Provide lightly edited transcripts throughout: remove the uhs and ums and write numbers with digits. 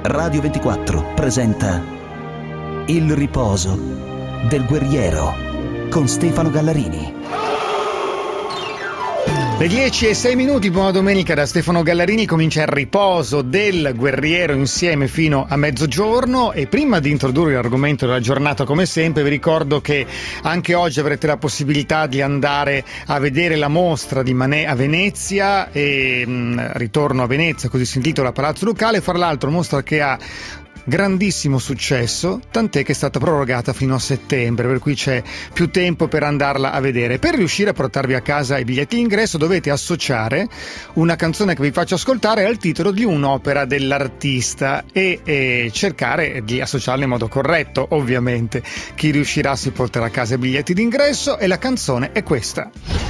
Radio 24 presenta Il riposo del guerriero con Stefano Gallarini. Le 10:06, buona domenica da Stefano Gallarini. Comincia il riposo del guerriero insieme fino a mezzogiorno, e prima di introdurre l'argomento della giornata, come sempre vi ricordo che anche oggi avrete la possibilità di andare a vedere la mostra di Manet a Venezia, e Ritorno a Venezia, così si intitola, Palazzo Ducale. Fra l'altro mostra che ha grandissimo successo, tant'è che è stata prorogata fino a settembre, per cui c'è più tempo per andarla a vedere. Per riuscire a portarvi a casa i biglietti d'ingresso dovete associare una canzone che vi faccio ascoltare al titolo di un'opera dell'artista e cercare di associarla in modo corretto, ovviamente. Chi riuscirà si porterà a casa i biglietti d'ingresso, e la canzone è questa.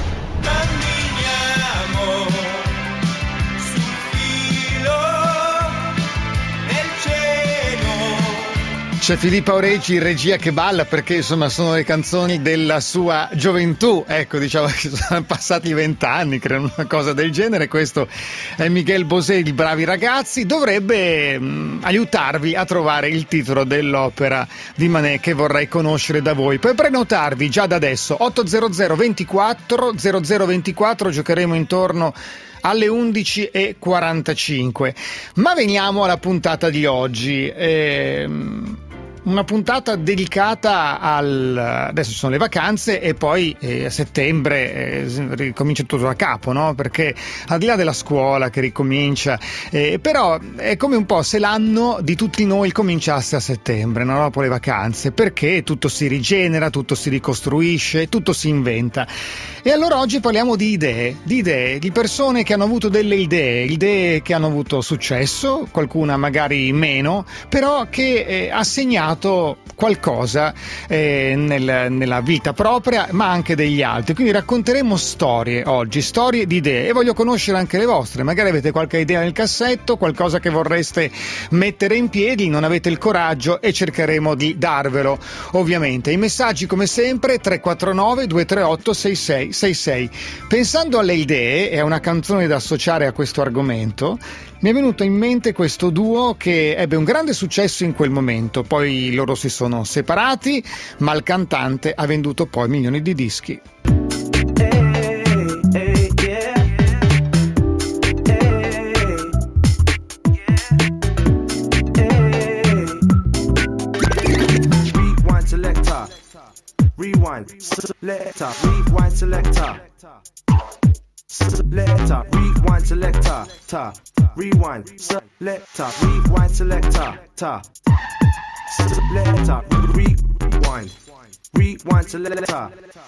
C'è Filippa Oreggi in regia che balla, perché insomma sono le canzoni della sua gioventù, ecco, diciamo che sono passati 20 anni, credo, una cosa del genere. Questo è Miguel Bosé di Bravi Ragazzi. Dovrebbe aiutarvi a trovare il titolo dell'opera di Manet che vorrei conoscere da voi. Puoi prenotarvi già da adesso, 800 24 0024, giocheremo intorno alle 11:45. Ma veniamo alla puntata di oggi. Una puntata dedicata adesso ci sono le vacanze, e poi a settembre ricomincia tutto da capo, no? Perché al di là della scuola che ricomincia, però è come un po' se l'anno di tutti noi cominciasse a settembre, no? Dopo le vacanze, perché tutto si rigenera, tutto si ricostruisce, tutto si inventa. E allora oggi parliamo di idee, di persone che hanno avuto delle idee che hanno avuto successo, qualcuna magari meno, però che ha segnato qualcosa nella vita propria, ma anche degli altri. Quindi racconteremo storie oggi, storie di idee, e voglio conoscere anche le vostre. Magari avete qualche idea nel cassetto, qualcosa che vorreste mettere in piedi, non avete il coraggio, e cercheremo di darvelo, ovviamente. I messaggi, come sempre, 349 238 6666. Pensando alle idee e a una canzone da associare a questo argomento, mi è venuto in mente questo duo che ebbe un grande successo in quel momento. Poi loro si sono separati, ma il cantante ha venduto poi milioni di dischi. Rewind selector, rewind selector. Selector, rewind selector, ta. Rewind selector, rewind selector, ta. Selector, rewind. Rewind selector.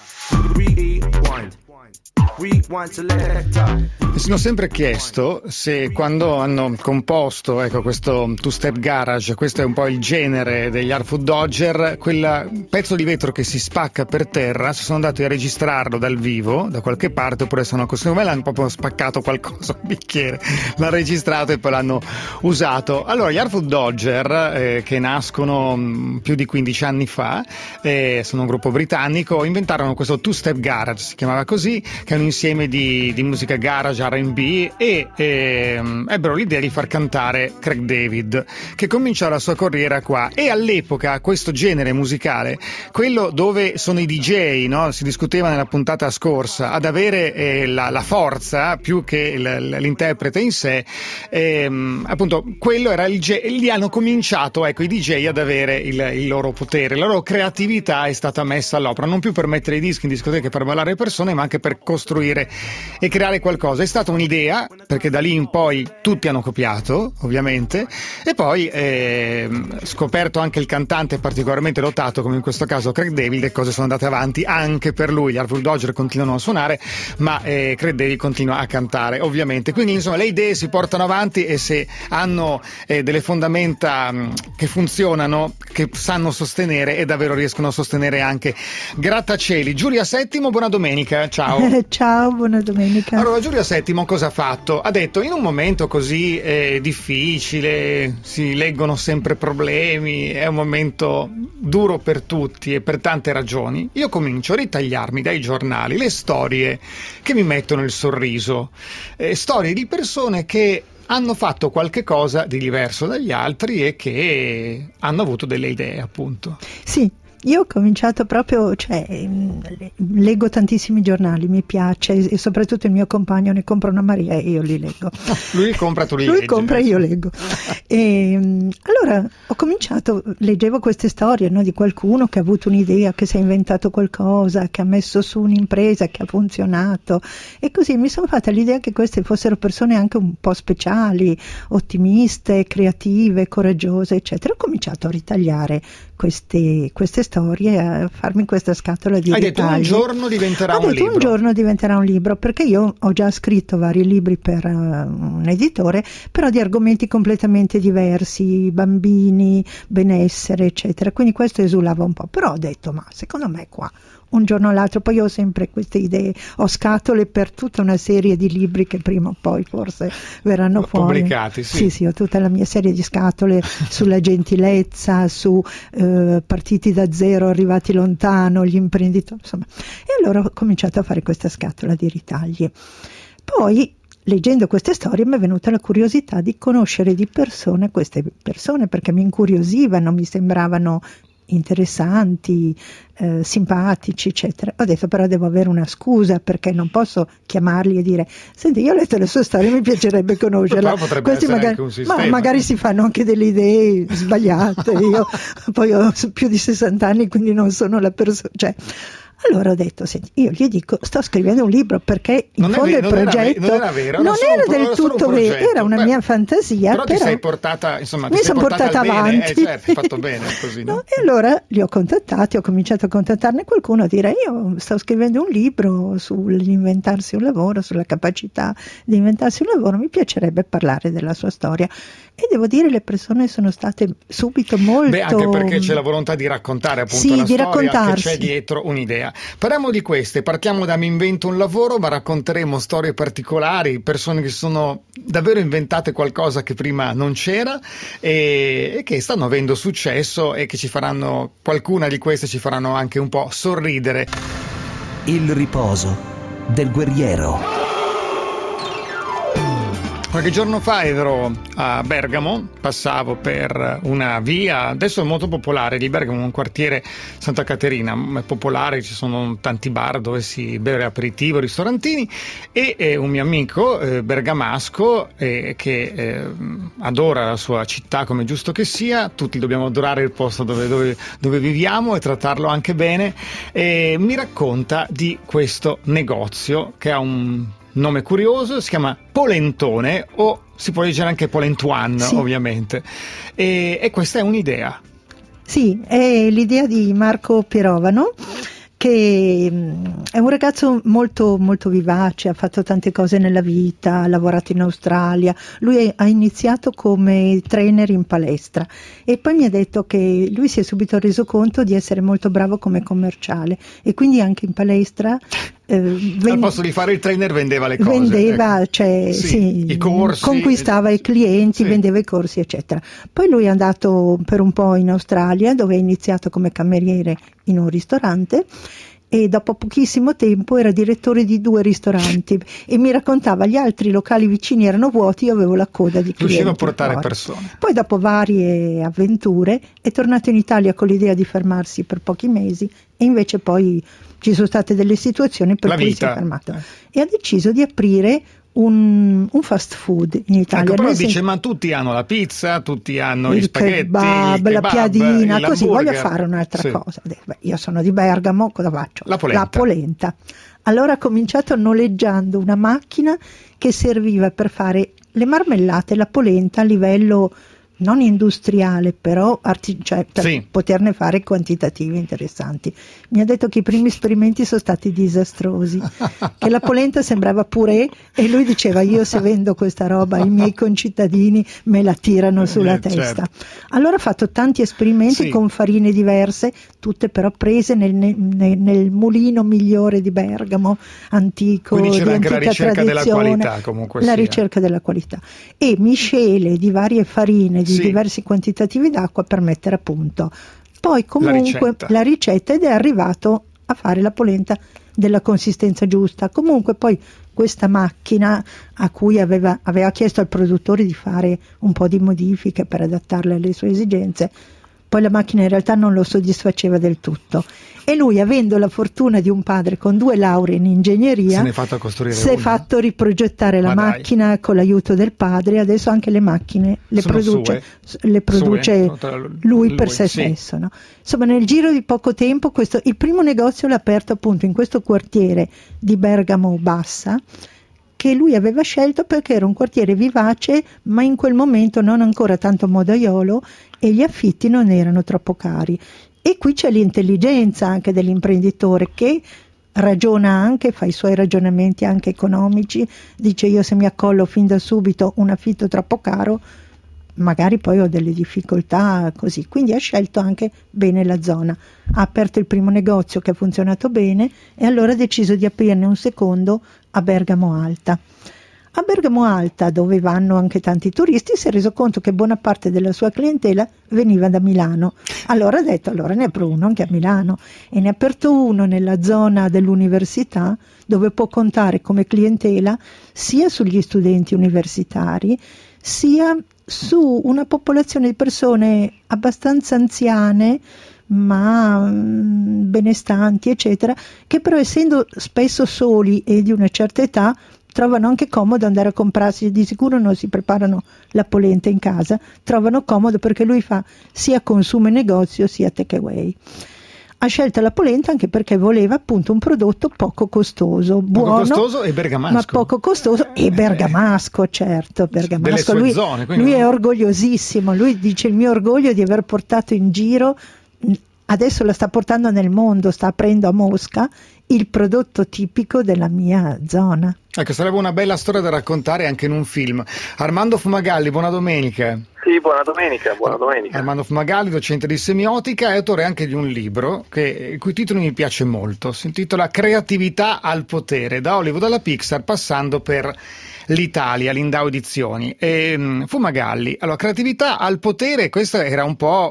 Rewind. Rewind selector. Mi sono sempre chiesto se, quando hanno composto, ecco, questo two-step garage, questo è un po' il genere degli Artfood Dodger, quel pezzo di vetro che si spacca per terra, se sono andati a registrarlo dal vivo da qualche parte, oppure secondo me l'hanno proprio spaccato qualcosa, un bicchiere, l'hanno registrato e poi l'hanno usato. Allora, gli Artfood Dodger, che nascono più di 15 anni fa, sono un gruppo britannico, inventarono questo two-step garage, si chiamava così, che è un insieme di musica garage, R&B, e ebbero l'idea di far cantare Craig David, che cominciò la sua carriera qua. E all'epoca questo genere musicale, quello dove sono i DJ, no? Si discuteva nella puntata scorsa, ad avere la forza più che l'interprete in sé, appunto quello era lì hanno cominciato, ecco, i DJ ad avere il loro potere, la loro creatività è stata messa all'opera, non più per mettere i dischi in discoteca per ballare le persone, ma anche per costruire e creare qualcosa. È stata un'idea, perché da lì in poi tutti hanno copiato, ovviamente, e poi scoperto anche il cantante particolarmente dotato, come in questo caso Craig David, le cose sono andate avanti anche per lui. Gli Artfood Dodger continuano a suonare, ma Craig David continua a cantare, ovviamente. Quindi insomma le idee si portano avanti, e se hanno delle fondamenta che funzionano, che sanno sostenere, e davvero riescono a sostenere anche grattacieli. Giulia Settimo, buona domenica, ciao. Ciao, buona domenica. Allora, Giulia Settimo cosa ha fatto? Ha detto: in un momento così difficile, si leggono sempre problemi, è un momento duro per tutti e per tante ragioni, io comincio a ritagliarmi dai giornali le storie che mi mettono il sorriso, storie di persone che hanno fatto qualche cosa di diverso dagli altri e che hanno avuto delle idee, appunto. Sì. Io ho cominciato proprio, leggo tantissimi giornali, mi piace, e soprattutto il mio compagno ne compra una Maria e io li leggo. Lui compra, tu li leggi? Lui compra e io leggo. Allora ho cominciato, leggevo queste storie, no, di qualcuno che ha avuto un'idea, che si è inventato qualcosa, che ha messo su un'impresa, che ha funzionato, e così mi sono fatta l'idea che queste fossero persone anche un po' speciali, ottimiste, creative, coraggiose, eccetera. Ho cominciato a ritagliare queste storie, a farmi questa scatola di Hai dettagli. Hai detto un giorno diventerà un libro. Un giorno diventerà un libro, perché io ho già scritto vari libri per un editore, però di argomenti completamente diversi, bambini, benessere, eccetera. Quindi questo esulava un po', però ho detto, ma secondo me qua un giorno o l'altro, poi io ho sempre queste idee, ho scatole per tutta una serie di libri che prima o poi forse verranno fuori. Pubblicati, sì. Sì, ho tutta la mia serie di scatole sulla gentilezza, su partiti da zero, arrivati lontano, gli imprenditori, insomma. E allora ho cominciato a fare questa scatola di ritagli. Poi, leggendo queste storie, mi è venuta la curiosità di conoscere di persona queste persone, perché mi incuriosivano, mi sembravano interessanti, simpatici, eccetera. Ho detto, però devo avere una scusa, perché non posso chiamarli e dire: senti, io ho letto le sue storie, mi piacerebbe conoscerla. Questi magari si fanno anche delle idee sbagliate. Io poi ho più di 60 anni, quindi non sono la persona, allora ho detto, senti, io gli dico, sto scrivendo un libro, perché in fondo il progetto non era del tutto vero, era una mia fantasia, però ti sei portata, insomma, mi sono portata avanti. Certo, hai fatto bene così, no? E allora li ho contattati, ho cominciato a contattarne qualcuno, a dire: io sto scrivendo un libro sull'inventarsi un lavoro, sulla capacità di inventarsi un lavoro, mi piacerebbe parlare della sua storia. E devo dire, le persone sono state subito molto... anche perché c'è la volontà di raccontare, appunto, la storia, che c'è dietro un'idea. Parliamo di queste, partiamo da Mi invento un lavoro, ma racconteremo storie particolari, persone che sono davvero inventate qualcosa che prima non c'era e che stanno avendo successo e che ci faranno, qualcuna di queste ci faranno anche un po' sorridere. Il riposo del guerriero. Qualche giorno fa ero a Bergamo, passavo per una via, adesso è molto popolare di Bergamo, un quartiere Santa Caterina, è popolare, ci sono tanti bar dove si beve aperitivo, ristorantini, e un mio amico bergamasco che adora la sua città come giusto che sia, tutti dobbiamo adorare il posto dove viviamo e trattarlo anche bene, e mi racconta di questo negozio che ha un nome curioso, si chiama Polentone, o si può leggere anche Polentuan, sì, ovviamente, e questa è un'idea. Sì, è l'idea di Marco Pirovano, che è un ragazzo molto, molto vivace, ha fatto tante cose nella vita, ha lavorato in Australia. Lui ha iniziato come trainer in palestra e poi mi ha detto che lui si è subito reso conto di essere molto bravo come commerciale, e quindi anche in palestra al posto di fare il trainer vendeva le cose, vendeva, i corsi, conquistava i clienti, vendeva i corsi, eccetera. Poi lui è andato per un po' in Australia, dove ha iniziato come cameriere in un ristorante, e dopo pochissimo tempo era direttore di 2 ristoranti e mi raccontava: gli altri locali vicini erano vuoti, io avevo la coda di clienti. Riusciva a portare persone. Poi, dopo varie avventure, è tornato in Italia con l'idea di fermarsi per pochi mesi, e invece poi ci sono state delle situazioni per cui si è fermato e ha deciso di aprire un fast food in Italia. Però dice: ma tutti hanno la pizza, tutti hanno gli spaghetti, kebab, la piadina, così voglio fare un'altra cosa. Io sono di Bergamo, cosa faccio? La polenta. Allora ha cominciato noleggiando una macchina che serviva per fare le marmellate, la polenta a livello non industriale, però per poterne fare quantitativi interessanti. Mi ha detto che i primi esperimenti sono stati disastrosi, che la polenta sembrava purè, e lui diceva: io se vendo questa roba i miei concittadini me la tirano sulla testa. Certo. Allora ha fatto tanti esperimenti con farine diverse, tutte però prese nel mulino migliore di Bergamo, antico. Quindi c'era di anche la ricerca della qualità, comunque la ricerca della qualità, e miscele di varie farine di diversi quantitativi d'acqua per mettere a punto poi comunque la ricetta, ed è arrivato a fare la polenta della consistenza giusta. Comunque poi questa macchina a cui aveva chiesto al produttore di fare un po' di modifiche per adattarle alle sue esigenze. Poi la macchina in realtà non lo soddisfaceva del tutto e lui, avendo la fortuna di un padre con 2 lauree in ingegneria, si è fatto riprogettare la macchina con l'aiuto del padre. Adesso anche le macchine le produce lui per se stesso, no? Insomma, nel giro di poco tempo il primo negozio l'ha aperto appunto in questo quartiere di Bergamo Bassa, che lui aveva scelto perché era un quartiere vivace, ma in quel momento non ancora tanto modaiolo e gli affitti non erano troppo cari. E qui c'è l'intelligenza anche dell'imprenditore, che ragiona anche, fa i suoi ragionamenti anche economici, dice: io se mi accollo fin da subito un affitto troppo caro, magari poi ho delle difficoltà così. Quindi ha scelto anche bene la zona, ha aperto il primo negozio che ha funzionato bene e allora ha deciso di aprirne un secondo a Bergamo Alta. A Bergamo Alta, dove vanno anche tanti turisti, si è reso conto che buona parte della sua clientela veniva da Milano. Allora ha detto: allora ne apro uno anche a Milano, e ne ha aperto uno nella zona dell'università, dove può contare come clientela sia sugli studenti universitari sia su una popolazione di persone abbastanza anziane ma benestanti eccetera, che però, essendo spesso soli e di una certa età, trovano anche comodo andare a comprarsi. Di sicuro non si preparano la polenta in casa, trovano comodo perché lui fa sia consumo in negozio sia take away. Ha scelto la polenta anche perché voleva appunto un prodotto poco costoso, buono, costoso e bergamasco. Ma poco costoso e bergamasco, certo, bergamasco. Delle sue zone, lui è orgogliosissimo, lui dice: il mio orgoglio di aver portato in giro, adesso la sta portando nel mondo, sta aprendo a Mosca il prodotto tipico della mia zona. Ecco, sarebbe una bella storia da raccontare anche in un film. Armando Fumagalli, buona domenica. Sì, buona domenica. Armando Fumagalli, docente di semiotica e autore anche di un libro il cui titolo mi piace molto. Si intitola Creatività al potere, da Hollywood alla Pixar, passando per l'Italia, Lindau Edizioni. Fumagalli, allora, creatività al potere, questo era un po'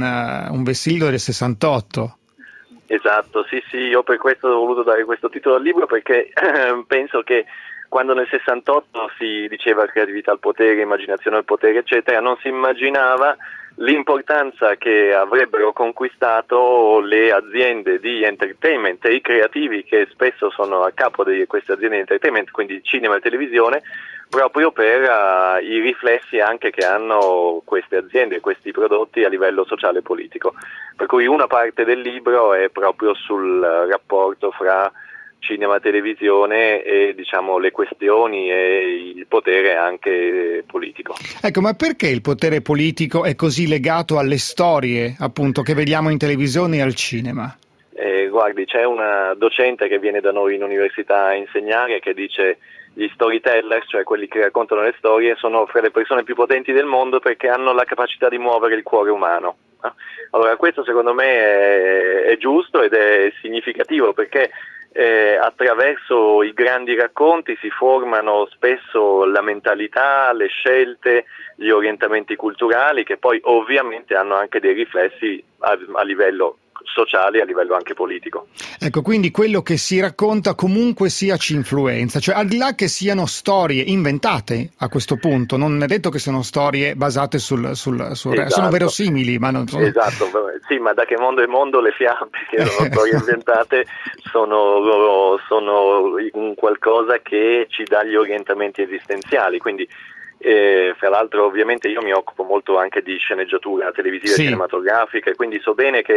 un vessillo del 68. Esatto, sì, io per questo ho voluto dare questo titolo al libro, perché penso che quando nel 68 si diceva creatività al potere, immaginazione al potere, eccetera, non si immaginava l'importanza che avrebbero conquistato le aziende di entertainment e i creativi che spesso sono a capo di queste aziende di entertainment, quindi cinema e televisione, proprio per i riflessi anche che hanno queste aziende, questi prodotti a livello sociale e politico. Per cui una parte del libro è proprio sul rapporto fra cinema, televisione e diciamo le questioni e il potere anche politico. Ecco, ma perché il potere politico è così legato alle storie, appunto, che vediamo in televisione e al cinema? Guardi, c'è una docente che viene da noi in università a insegnare che dice: gli storyteller, cioè quelli che raccontano le storie, sono fra le persone più potenti del mondo perché hanno la capacità di muovere il cuore umano. Allora, questo secondo me è giusto ed è significativo, perché attraverso i grandi racconti si formano spesso la mentalità, le scelte, gli orientamenti culturali, che poi ovviamente hanno anche dei riflessi a livello sociale e a livello anche politico. Ecco, quindi quello che si racconta comunque sia ci influenza, cioè al di là che siano storie inventate a questo punto, non è detto che siano storie basate esatto. Sono verosimili, ma non sono... Esatto, sì, ma da che mondo è mondo le fiabe, che sono storie inventate, sono un qualcosa che ci dà gli orientamenti esistenziali, quindi fra l'altro ovviamente io mi occupo molto anche di sceneggiatura televisiva e cinematografica, e quindi so bene che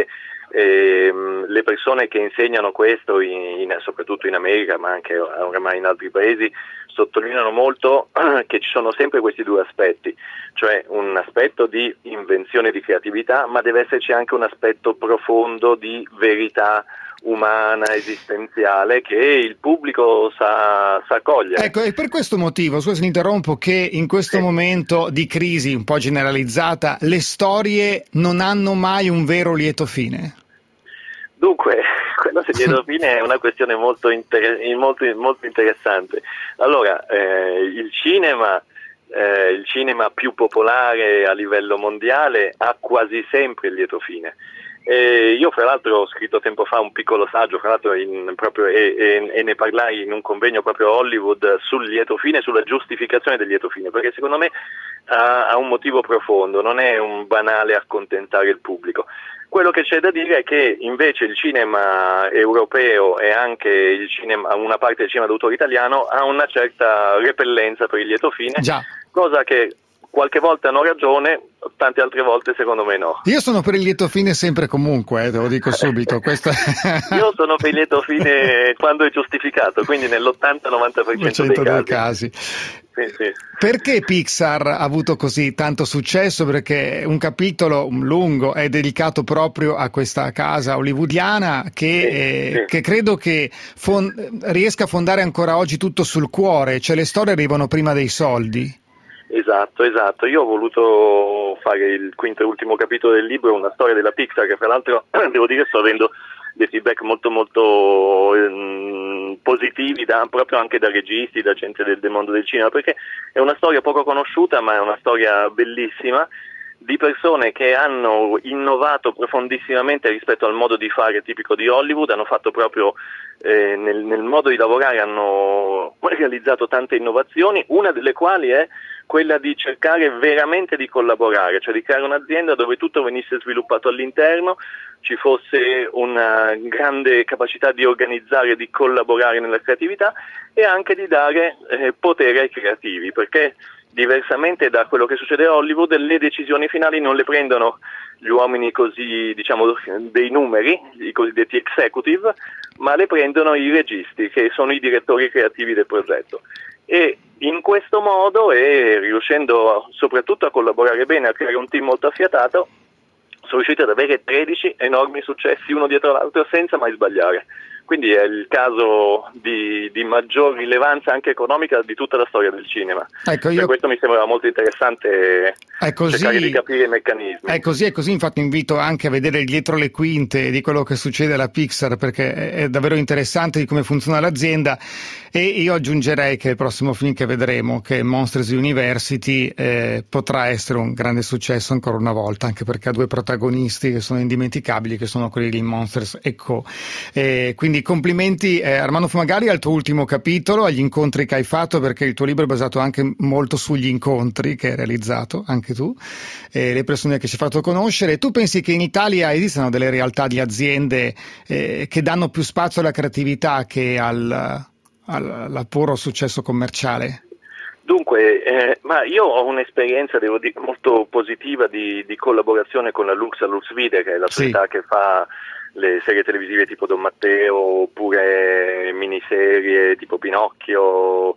le persone che insegnano questo soprattutto in America, ma anche oramai in altri paesi, sottolineano molto che ci sono sempre questi due aspetti, cioè un aspetto di invenzione, di creatività, ma deve esserci anche un aspetto profondo di verità umana, esistenziale, che il pubblico sa cogliere. Ecco, e per questo motivo, scusa se interrompo, che in questo momento di crisi un po' generalizzata le storie non hanno mai un vero lieto fine? Dunque, quello del lieto fine è una questione molto interessante. Allora, il cinema più popolare a livello mondiale ha quasi sempre il lieto fine. Io fra l'altro ho scritto tempo fa un piccolo saggio, fra l'altro e ne parlai in un convegno proprio a Hollywood sul lieto fine, sulla giustificazione del lieto fine, perché secondo me ha un motivo profondo, non è un banale accontentare il pubblico. Quello che c'è da dire è che invece il cinema europeo e anche una parte del cinema d'autore italiano ha una certa repellenza per il lieto fine, Già. Cosa che qualche volta hanno ragione, tante altre volte secondo me no. Io sono per il lieto fine sempre e comunque, te lo dico subito. Io sono per il lieto fine quando è giustificato, quindi nell'80-90% dei casi. Sì. Perché Pixar ha avuto così tanto successo? Perché un capitolo lungo è dedicato proprio a questa casa hollywoodiana che credo che riesca a fondare ancora oggi tutto sul cuore, cioè le storie arrivano prima dei soldi. Esatto. Io ho voluto fare il quinto e ultimo capitolo del libro, una storia della Pixar che fra l'altro devo dire sto avendo dei feedback molto positivi proprio anche da registi, da gente del mondo del cinema, perché è una storia poco conosciuta ma è una storia bellissima di persone che hanno innovato profondissimamente rispetto al modo di fare tipico di Hollywood, hanno fatto proprio nel modo di lavorare, hanno realizzato tante innovazioni, una delle quali è quella di cercare veramente di collaborare, cioè di creare un'azienda dove tutto venisse sviluppato all'interno, ci fosse una grande capacità di organizzare e di collaborare nella creatività e anche di dare potere ai creativi, perché diversamente da quello che succede a Hollywood le decisioni finali non le prendono gli uomini così, diciamo, dei numeri, i cosiddetti executive, ma le prendono i registi, che sono i direttori creativi del progetto. E in questo modo, e riuscendo soprattutto a collaborare bene, a creare un team molto affiatato, sono riusciti ad avere 13 enormi successi uno dietro l'altro senza mai sbagliare. Quindi è il caso di maggior rilevanza anche economica di tutta la storia del cinema. Ecco, per questo mi sembrava molto interessante cercare di capire i meccanismi. È così, infatti invito anche a vedere dietro le quinte di quello che succede alla Pixar, perché è davvero interessante di come funziona l'azienda. E io aggiungerei che il prossimo film che vedremo, che è Monsters University, potrà essere un grande successo ancora una volta, anche perché ha due protagonisti che sono indimenticabili, che sono quelli di Monsters & Co. Quindi complimenti Armando Fumagalli al tuo ultimo capitolo, agli incontri che hai fatto, perché il tuo libro è basato anche molto sugli incontri che hai realizzato anche tu, le persone che ci hai fatto conoscere. Tu pensi che in Italia esistano delle realtà di aziende che danno più spazio alla creatività che al puro successo commerciale? Dunque, ma io ho un'esperienza, devo dire, molto positiva di collaborazione con la Lux Vide, che è la società che fa le serie televisive tipo Don Matteo, oppure miniserie tipo Pinocchio,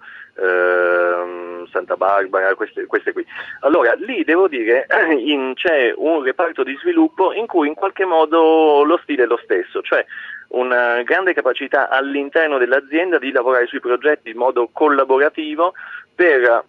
Santa Barbara, queste qui. Allora, lì devo dire c'è un reparto di sviluppo in cui in qualche modo lo stile è lo stesso, cioè una grande capacità all'interno dell'azienda di lavorare sui progetti in modo collaborativo per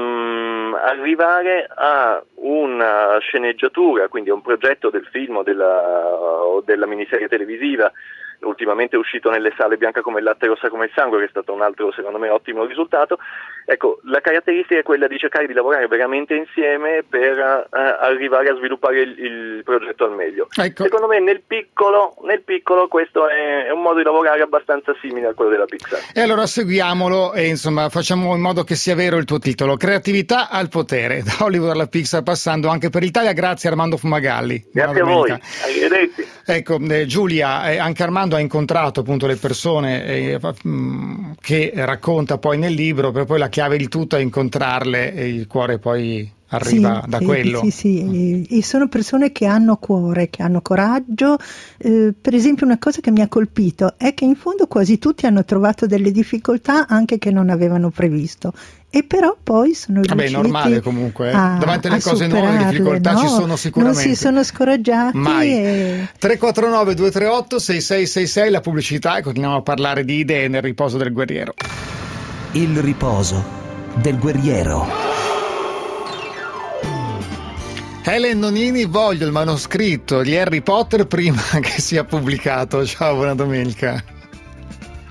arrivare a una sceneggiatura, quindi a un progetto del film o della miniserie televisiva. Ultimamente è uscito nelle sale Bianca come il latte, rossa come il sangue, che è stato un altro, secondo me, ottimo risultato. Ecco, la caratteristica è quella di cercare di lavorare veramente insieme per arrivare a sviluppare il progetto al meglio. Ecco. Secondo me nel piccolo questo è un modo di lavorare abbastanza simile a quello della Pixar. E allora seguiamolo e insomma facciamo in modo che sia vero il tuo titolo: Creatività al potere, da Hollywood alla Pixar, passando anche per l'Italia. Grazie Armando Fumagalli. Grazie a voi, arrivederci. Ecco, Giulia, anche Armando ha incontrato appunto le persone che racconta poi nel libro, per poi la chiave di tutto è incontrarle e il cuore poi arriva da quello. Sì, e sono persone che hanno cuore, che hanno coraggio. Per esempio, una cosa che mi ha colpito è che in fondo quasi tutti hanno trovato delle difficoltà anche che non avevano previsto, e però poi sono riusciti è normale comunque, davanti alle cose nuove le difficoltà ci sono sicuramente. Non si sono scoraggiati. Mai. 349 238 6666, la pubblicità, e continuiamo a parlare di idee nel riposo del guerriero. Il riposo del guerriero. Helen Nonini, voglio il manoscritto di Harry Potter prima che sia pubblicato. Ciao, buona domenica.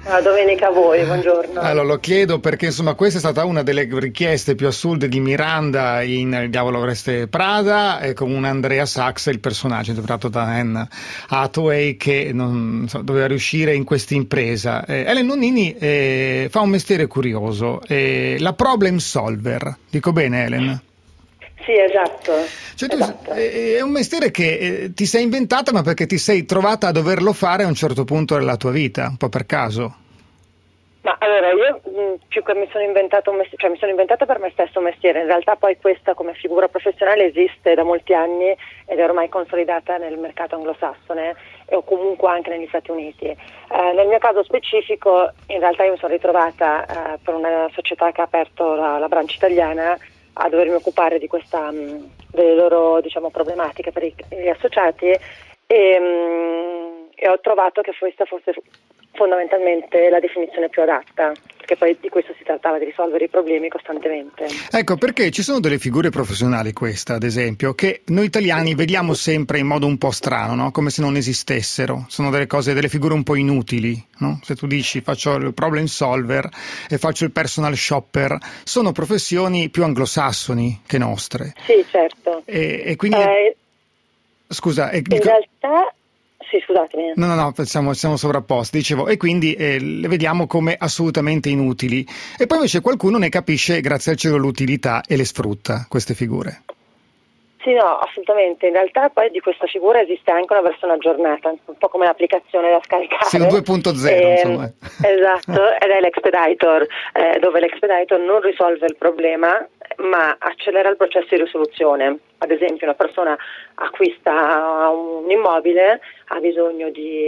Domenica a voi, buongiorno. Allora lo chiedo perché insomma questa è stata una delle richieste più assurde di Miranda in Il diavolo veste Prada, e con un Andrea Sachs, il personaggio interpretato da Anne Hathaway, che doveva riuscire in questa impresa. Helen Nonnini fa un mestiere curioso, la problem solver, dico bene Helen? Sì, esatto. Cioè, è un mestiere che ti sei inventata, ma perché ti sei trovata a doverlo fare a un certo punto della tua vita, un po' per caso? Ma allora, io più che mi sono inventata un mestiere, cioè mi sono inventata per me stesso un mestiere, in realtà poi questa come figura professionale esiste da molti anni ed è ormai consolidata nel mercato anglosassone o comunque anche negli Stati Uniti. Nel mio caso specifico, in realtà io mi sono ritrovata per una società che ha aperto la branch italiana a dovermi occupare di questa delle loro, diciamo, problematiche per gli associati e ho trovato che questa fosse fondamentalmente la definizione più adatta, perché poi di questo si trattava, di risolvere i problemi costantemente. Ecco, perché ci sono delle figure professionali, questa ad esempio, che noi italiani vediamo sempre in modo un po' strano, no? Come se non esistessero. Sono delle cose, delle figure un po' inutili, no? Se tu dici faccio il problem solver e faccio il personal shopper, sono professioni più anglosassoni che nostre. Sì, certo. E quindi scusa, in realtà sì, scusatemi. No, siamo sovrapposti, dicevo, e quindi le vediamo come assolutamente inutili. E poi invece qualcuno ne capisce, grazie al cielo, l'utilità e le sfrutta, queste figure. Sì, no, assolutamente. In realtà poi di questa figura esiste anche una versione aggiornata, un po' come l'applicazione da scaricare. Sì, un 2.0, insomma. Esatto, ed è l'Expeditor, dove l'Expeditor non risolve il problema, ma accelera il processo di risoluzione. Ad esempio, una persona acquista un immobile, ha bisogno di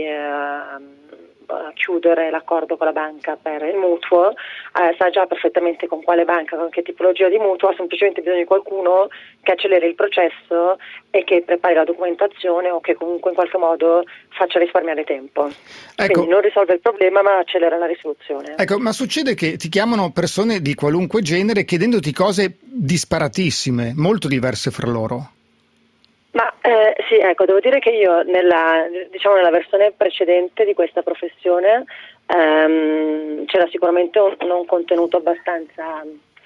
chiudere l'accordo con la banca per il mutuo, sa già perfettamente con quale banca, con che tipologia di mutuo, ha semplicemente bisogno di qualcuno che acceleri il processo e che prepari la documentazione o che comunque in qualche modo faccia risparmiare tempo. Ecco. Quindi non risolve il problema ma accelera la risoluzione. Ecco, ma succede che ti chiamano persone di qualunque genere chiedendoti cose disparatissime, molto diverse fra loro. Ma sì, ecco, devo dire che io nella versione precedente di questa professione c'era sicuramente un contenuto abbastanza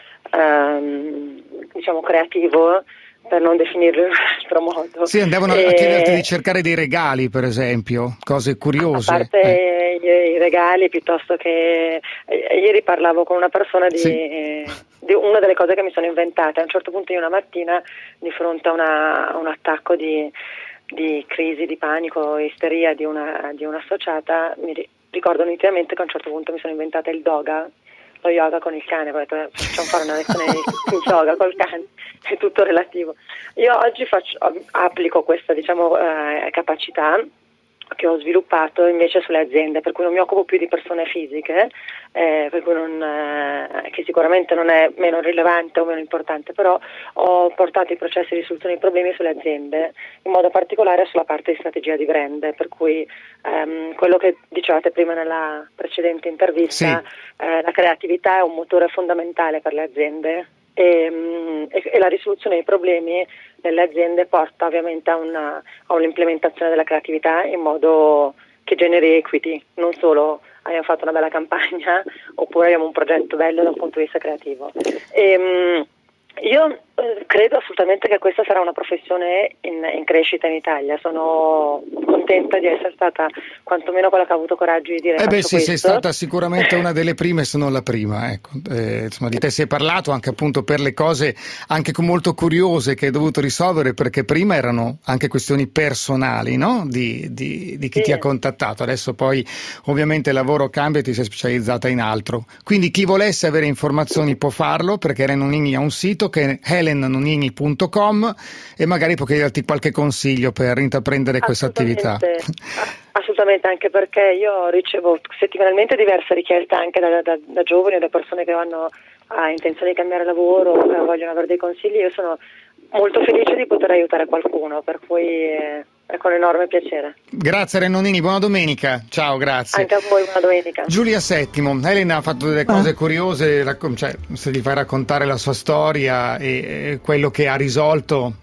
creativo, per non definirlo in un altro modo. Sì, andavano a chiederti di cercare dei regali, per esempio, cose curiose. A parte i regali, piuttosto che ieri parlavo con una persona di una delle cose che mi sono inventate. A un certo punto io una mattina, di fronte a un attacco di crisi, di panico, isteria di un'associata, mi ricordo nitidamente che a un certo punto mi sono inventata il lo yoga con il cane, poi facciamo fare una lezione di yoga col cane, è tutto relativo. Io oggi applico questa capacità che ho sviluppato invece sulle aziende, per cui non mi occupo più di persone fisiche, per cui che sicuramente non è meno rilevante o meno importante, però ho portato i processi di risoluzione dei problemi sulle aziende, in modo particolare sulla parte di strategia di brand, per cui quello che dicevate prima nella precedente intervista, sì. La creatività è un motore fondamentale per le aziende e la risoluzione dei problemi nelle aziende porta ovviamente a un'implementazione della creatività in modo che generi equity, non solo abbiamo fatto una bella campagna oppure abbiamo un progetto bello da un punto di vista creativo. Io credo assolutamente che questa sarà una professione in crescita in Italia. Sono contenta di essere stata quantomeno quella che ha avuto coraggio di dire sì, questo. Sei stata sicuramente una delle prime, se non la prima, ecco. Insomma, di te si è parlato anche appunto per le cose anche molto curiose che hai dovuto risolvere, perché prima erano anche questioni personali, no? Di chi ti ha contattato. Adesso poi ovviamente il lavoro cambia e ti sei specializzata in altro, quindi chi volesse avere informazioni può farlo, perché Helen Nonnini ha un sito che è helennonnini.com e magari può chiederti qualche consiglio per intraprendere questa attività. Assolutamente, anche perché io ricevo settimanalmente diverse richieste anche da giovani o da persone che hanno intenzione di cambiare lavoro o vogliono avere dei consigli. Io sono molto felice di poter aiutare qualcuno, per cui è con enorme piacere. Grazie Helen Nonnini, buona domenica. Ciao, grazie. Anche a voi, buona domenica. Giulia Settimo, Helen ha fatto delle cose curiose, cioè se gli fai raccontare la sua storia e quello che ha risolto,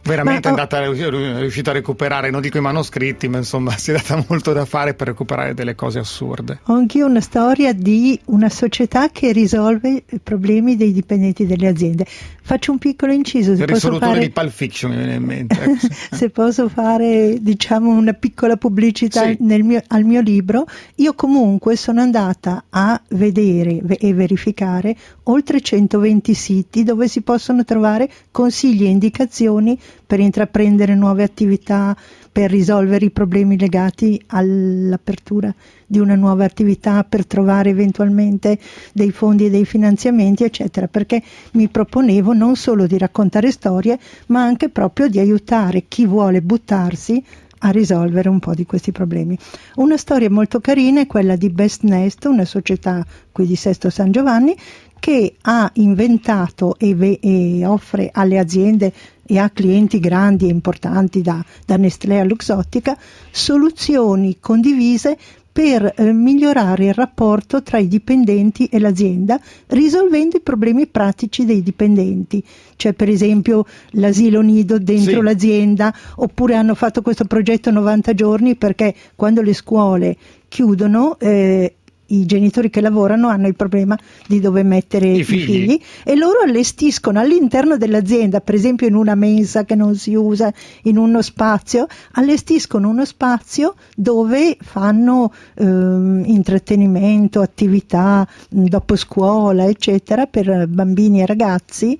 Veramente è riuscita a recuperare, non dico i manoscritti, ma insomma si è data molto da fare per recuperare delle cose assurde. Ho anch'io una storia di una società che risolve i problemi dei dipendenti delle aziende. Faccio un piccolo inciso. Il risolutore di Pulp Fiction mi viene in mente. Ecco. Se posso fare, diciamo, una piccola pubblicità sì. al mio libro, io comunque sono andata a vedere e verificare oltre 120 siti dove si possono trovare consigli e indicazioni per intraprendere nuove attività, per risolvere i problemi legati all'apertura di una nuova attività, per trovare eventualmente dei fondi e dei finanziamenti, eccetera, perché mi proponevo non solo di raccontare storie, ma anche proprio di aiutare chi vuole buttarsi a risolvere un po' di questi problemi. Una storia molto carina è quella di Best Nest, una società qui di Sesto San Giovanni, che ha inventato e offre alle aziende e a clienti grandi e importanti da Nestlé a Luxottica soluzioni condivise per migliorare il rapporto tra i dipendenti e l'azienda, risolvendo i problemi pratici dei dipendenti. Cioè, per esempio, l'asilo nido dentro l'azienda, oppure hanno fatto questo progetto 90 giorni perché quando le scuole chiudono i genitori che lavorano hanno il problema di dove mettere i figli e loro allestiscono all'interno dell'azienda, per esempio in una mensa che non si usa, in uno spazio, allestiscono uno spazio dove fanno intrattenimento, attività dopo scuola, eccetera, per bambini e ragazzi,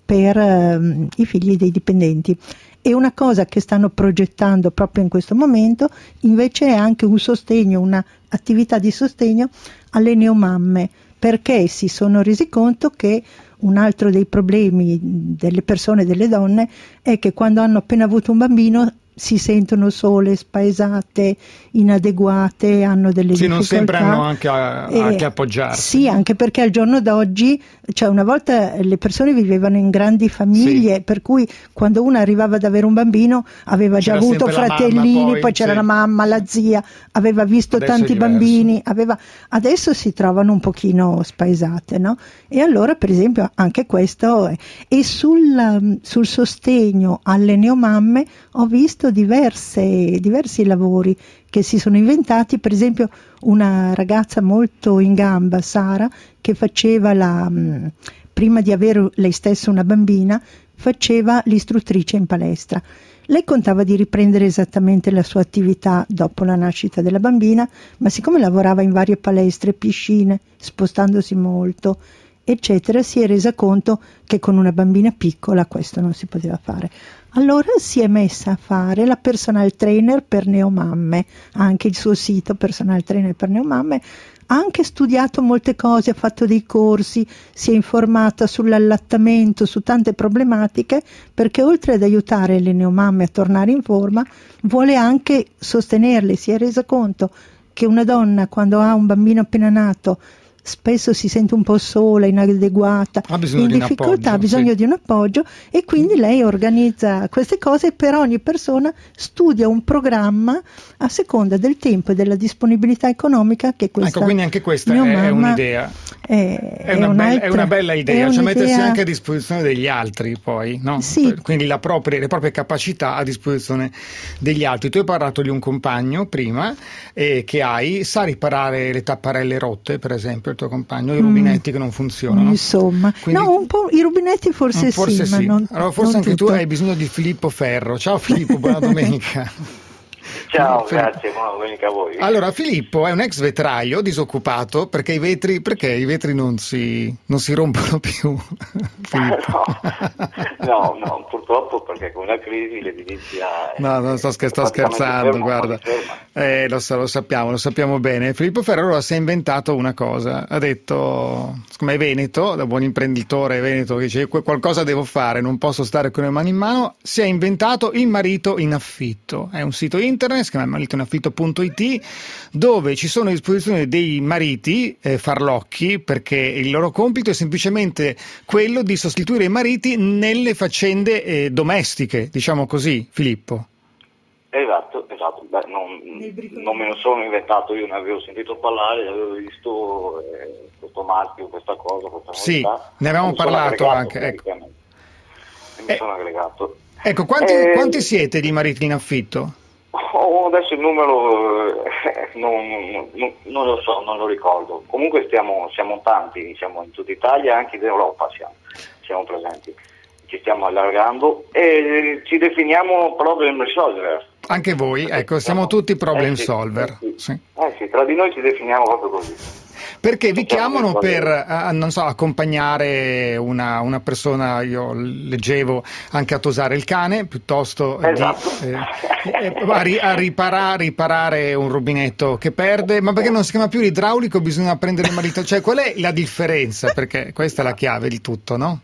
per i figli dei dipendenti. E una cosa che stanno progettando proprio in questo momento invece è anche un sostegno, una attività di sostegno alle neomamme, perché si sono resi conto che un altro dei problemi delle persone, delle donne, è che quando hanno appena avuto un bambino si sentono sole, spaesate, inadeguate, hanno delle difficoltà. Non sempre hanno anche a che appoggiarsi. Sì, anche perché al giorno d'oggi, cioè una volta le persone vivevano in grandi famiglie, per cui quando una arrivava ad avere un bambino aveva già avuto fratellini, mamma, poi c'era la mamma, la zia, aveva visto tanti bambini, adesso si trovano un pochino spaesate, no? E allora, per esempio, anche questo e sul sostegno alle neomamme ho visto diversi lavori che si sono inventati. Per esempio, una ragazza molto in gamba, Sara, che faceva prima di avere lei stessa una bambina, faceva l'istruttrice in palestra. Lei contava di riprendere esattamente la sua attività dopo la nascita della bambina, ma siccome lavorava in varie palestre, piscine, spostandosi molto, eccetera, si è resa conto che con una bambina piccola questo non si poteva fare. Allora si è messa a fare la personal trainer per neomamme, ha anche il suo sito personal trainer per neomamme, ha anche studiato molte cose, ha fatto dei corsi, si è informata sull'allattamento, su tante problematiche, perché oltre ad aiutare le neomamme a tornare in forma, vuole anche sostenerle. Si è resa conto che una donna quando ha un bambino appena nato spesso si sente un po' sola, inadeguata, in difficoltà, ha bisogno di un appoggio, e quindi lei organizza queste cose. Per ogni persona studia un programma a seconda del tempo e della disponibilità economica che questa quindi anche questa è un'idea. È una bella idea, cioè mettersi anche a disposizione degli altri poi, no? Sì. Quindi le proprie capacità a disposizione degli altri. Tu hai parlato di un compagno prima che sa riparare le tapparelle rotte, per esempio, il tuo compagno, i rubinetti che non funzionano. Insomma, quindi, no, un po' i rubinetti forse sì. Ma non, allora forse non anche tutto. tu hai bisogno di Filippo Ferro. Ciao Filippo, buona domenica. Ciao, grazie, buona domenica a voi. Allora, Filippo è un ex vetraio disoccupato perché i vetri non si rompono più. no, purtroppo, perché con la crisi l'edilizia no, sto scherzando, guarda. Lo sappiamo bene. Filippo Ferro si è inventato una cosa, ha detto, siccome è veneto, da buon imprenditore veneto, che dice qualcosa devo fare, non posso stare con le mani in mano, si è inventato il marito in affitto. È un sito internet, si chiama maritoinaffitto.it, dove ci sono a disposizione dei mariti farlocchi, perché il loro compito è semplicemente quello di sostituire i mariti nelle faccende domestiche, diciamo così, Filippo. Esatto. Beh, non me ne sono inventato, io ne avevo sentito parlare, avevo visto questo marchio, questa cosa, questa novità. Sì, ne avevamo parlato anche. Ecco. Mi sono aggregato. Ecco, quanti siete di mariti in affitto? Adesso il numero non lo so, non lo ricordo. Comunque siamo tanti, siamo in tutta Italia, anche in Europa siamo presenti. Ci stiamo allargando e ci definiamo problem solver. Anche voi, ecco, siamo tutti problem solver. Sì, tra di noi ci definiamo proprio così. Perché vi chiamano per, non so, accompagnare una persona, io leggevo, anche a tosare il cane, piuttosto esatto. a riparare un rubinetto che perde, ma perché non si chiama più l'idraulico, bisogna prendere il marito, cioè qual è la differenza? Perché questa è la chiave di tutto, no?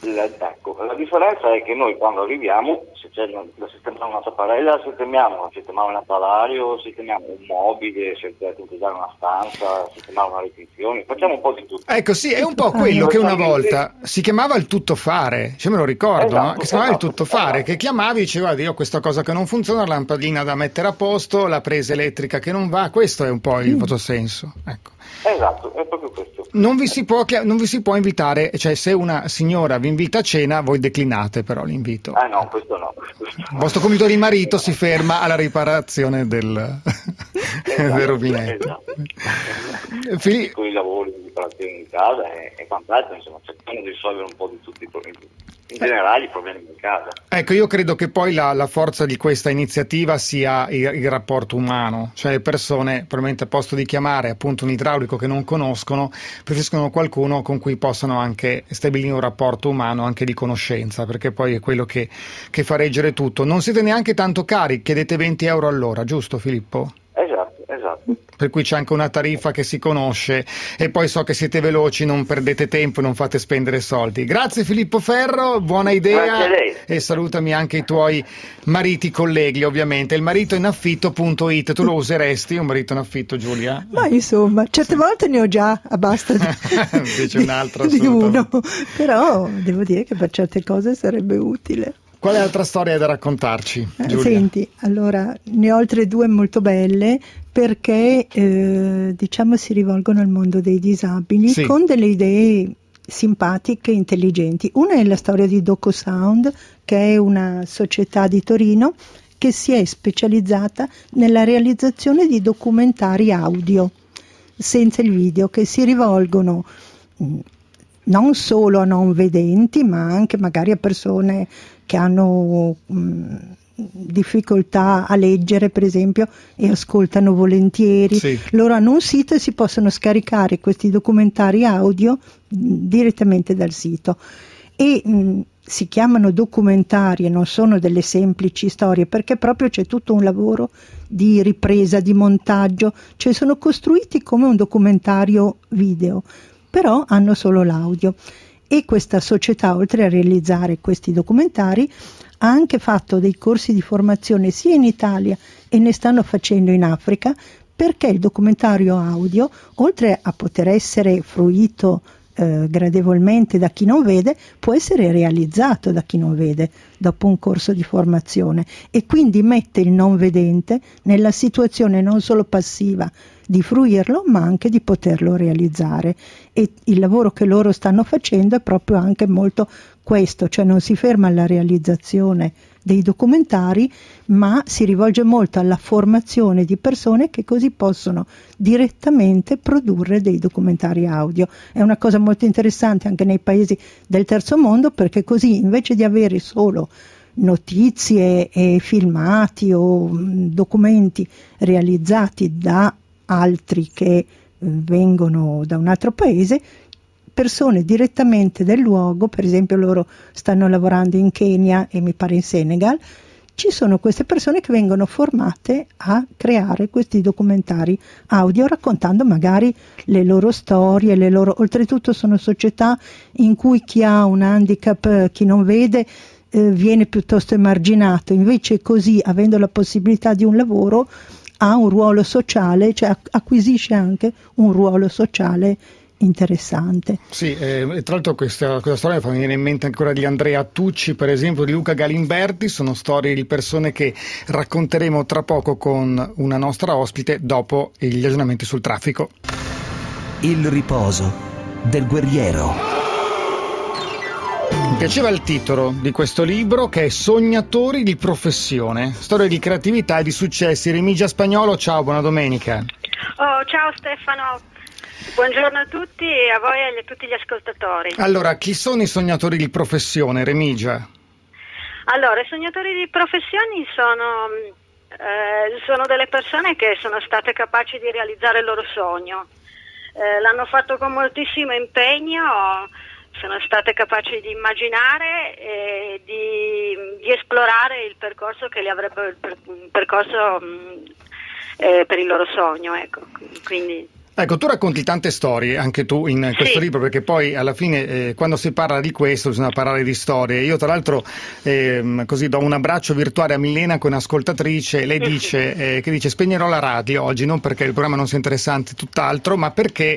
La differenza è che noi quando arriviamo, se c'è da sistemare una tapparella, sistemiamo un lampadario, sistemiamo un mobile, se c'è da utilizzare una stanza, sistemiamo una recinzione, facciamo un po' di tutto. Ecco, sì, è un po' quello che una volta si chiamava il tuttofare, me lo ricordo, esatto, no? Che si chiamava il tuttofare, che chiamavi e dicevi, guarda, io ho questa cosa che non funziona, la lampadina da mettere a posto, la presa elettrica che non va, questo è un po' il vostro senso, ecco. Esatto, è proprio questo. Non vi si può invitare, cioè se una signora vi invita a cena, voi declinate però l'invito. Ah no, questo no. Il vostro comito di marito si ferma alla riparazione del rubinetto. Esatto. Con i lavori di riparazione in casa e quant'altro, insomma, cerchiamo di risolvere un po' di tutti i problemi. In generale i problemi in casa. Ecco, io credo che poi la forza di questa iniziativa sia il rapporto umano, cioè le persone probabilmente a posto di chiamare appunto un idraulico che non conoscono, preferiscono qualcuno con cui possano anche stabilire un rapporto umano anche di conoscenza, perché poi è quello che fa reggere tutto. Non siete neanche tanto cari, chiedete 20 euro all'ora, giusto Filippo? Esatto. Per cui c'è anche una tariffa che si conosce e poi so che siete veloci, non perdete tempo, non fate spendere soldi. Grazie Filippo Ferro, buona idea. Grazie a lei. E salutami anche i tuoi mariti colleghi, ovviamente. Il maritoinafitto.it, tu lo useresti un marito in affitto, Giulia? Ma insomma, certe volte ne ho già, basta Dice un altro di uno, però devo dire che per certe cose sarebbe utile. Quale altra storia hai da raccontarci, Giulia? Senti, allora, ne ho altre due molto belle perché si rivolgono al mondo dei disabili con delle idee simpatiche e intelligenti. Una è la storia di DocuSound, che è una società di Torino che si è specializzata nella realizzazione di documentari audio senza il video, che si rivolgono non solo a non vedenti, ma anche magari a persone che hanno difficoltà a leggere, per esempio, e ascoltano volentieri. Sì. Loro hanno un sito e si possono scaricare questi documentari audio direttamente dal sito e si chiamano documentari e non sono delle semplici storie, perché proprio c'è tutto un lavoro di ripresa, di montaggio, cioè sono costruiti come un documentario video, però hanno solo l'audio. E questa società, oltre a realizzare questi documentari, ha anche fatto dei corsi di formazione sia in Italia e ne stanno facendo in Africa, perché il documentario audio, oltre a poter essere fruito gradevolmente da chi non vede, può essere realizzato da chi non vede dopo un corso di formazione, e quindi mette il non vedente nella situazione non solo passiva di fruirlo, ma anche di poterlo realizzare. E il lavoro che loro stanno facendo è proprio anche molto questo, cioè non si ferma alla realizzazione dei documentari, ma si rivolge molto alla formazione di persone che così possono direttamente produrre dei documentari audio. È una cosa molto interessante anche nei paesi del terzo mondo, perché così invece di avere solo notizie e filmati o documenti realizzati da altri che vengono da un altro paese, persone direttamente del luogo, per esempio loro stanno lavorando in Kenya e mi pare in Senegal, ci sono queste persone che vengono formate a creare questi documentari audio raccontando magari le loro storie, oltretutto sono società in cui chi ha un handicap, chi non vede, viene piuttosto emarginato, invece così, avendo la possibilità di un lavoro, ha un ruolo sociale, cioè acquisisce anche un ruolo sociale interessante. Sì, tra l'altro questa storia fa venire in mente ancora di Andrea Tucci, per esempio, di Luca Galimberti. Sono storie di persone che racconteremo tra poco con una nostra ospite dopo gli aggiornamenti sul traffico. Il riposo del guerriero. piaceva il titolo di questo libro, che è Sognatori di professione, storie di creatività e di successi. Remigia Spagnolo, ciao, buona domenica. Oh, ciao Stefano, buongiorno a tutti e a voi e a tutti gli ascoltatori. Allora, chi sono i sognatori di professione, Remigia? Allora, i sognatori di professioni sono delle persone che sono state capaci di realizzare il loro sogno. L'hanno fatto con moltissimo impegno, sono state capaci di immaginare e di esplorare il percorso che li avrebbe percorso per il loro sogno, ecco. Quindi Ecco, tu racconti tante storie, anche tu in questo libro, perché poi alla fine quando si parla di questo bisogna parlare di storie. Io tra l'altro così do un abbraccio virtuale a Milena, con un'ascoltatrice, lei dice che dice spegnerò la radio oggi, non perché il programma non sia interessante, tutt'altro, ma perché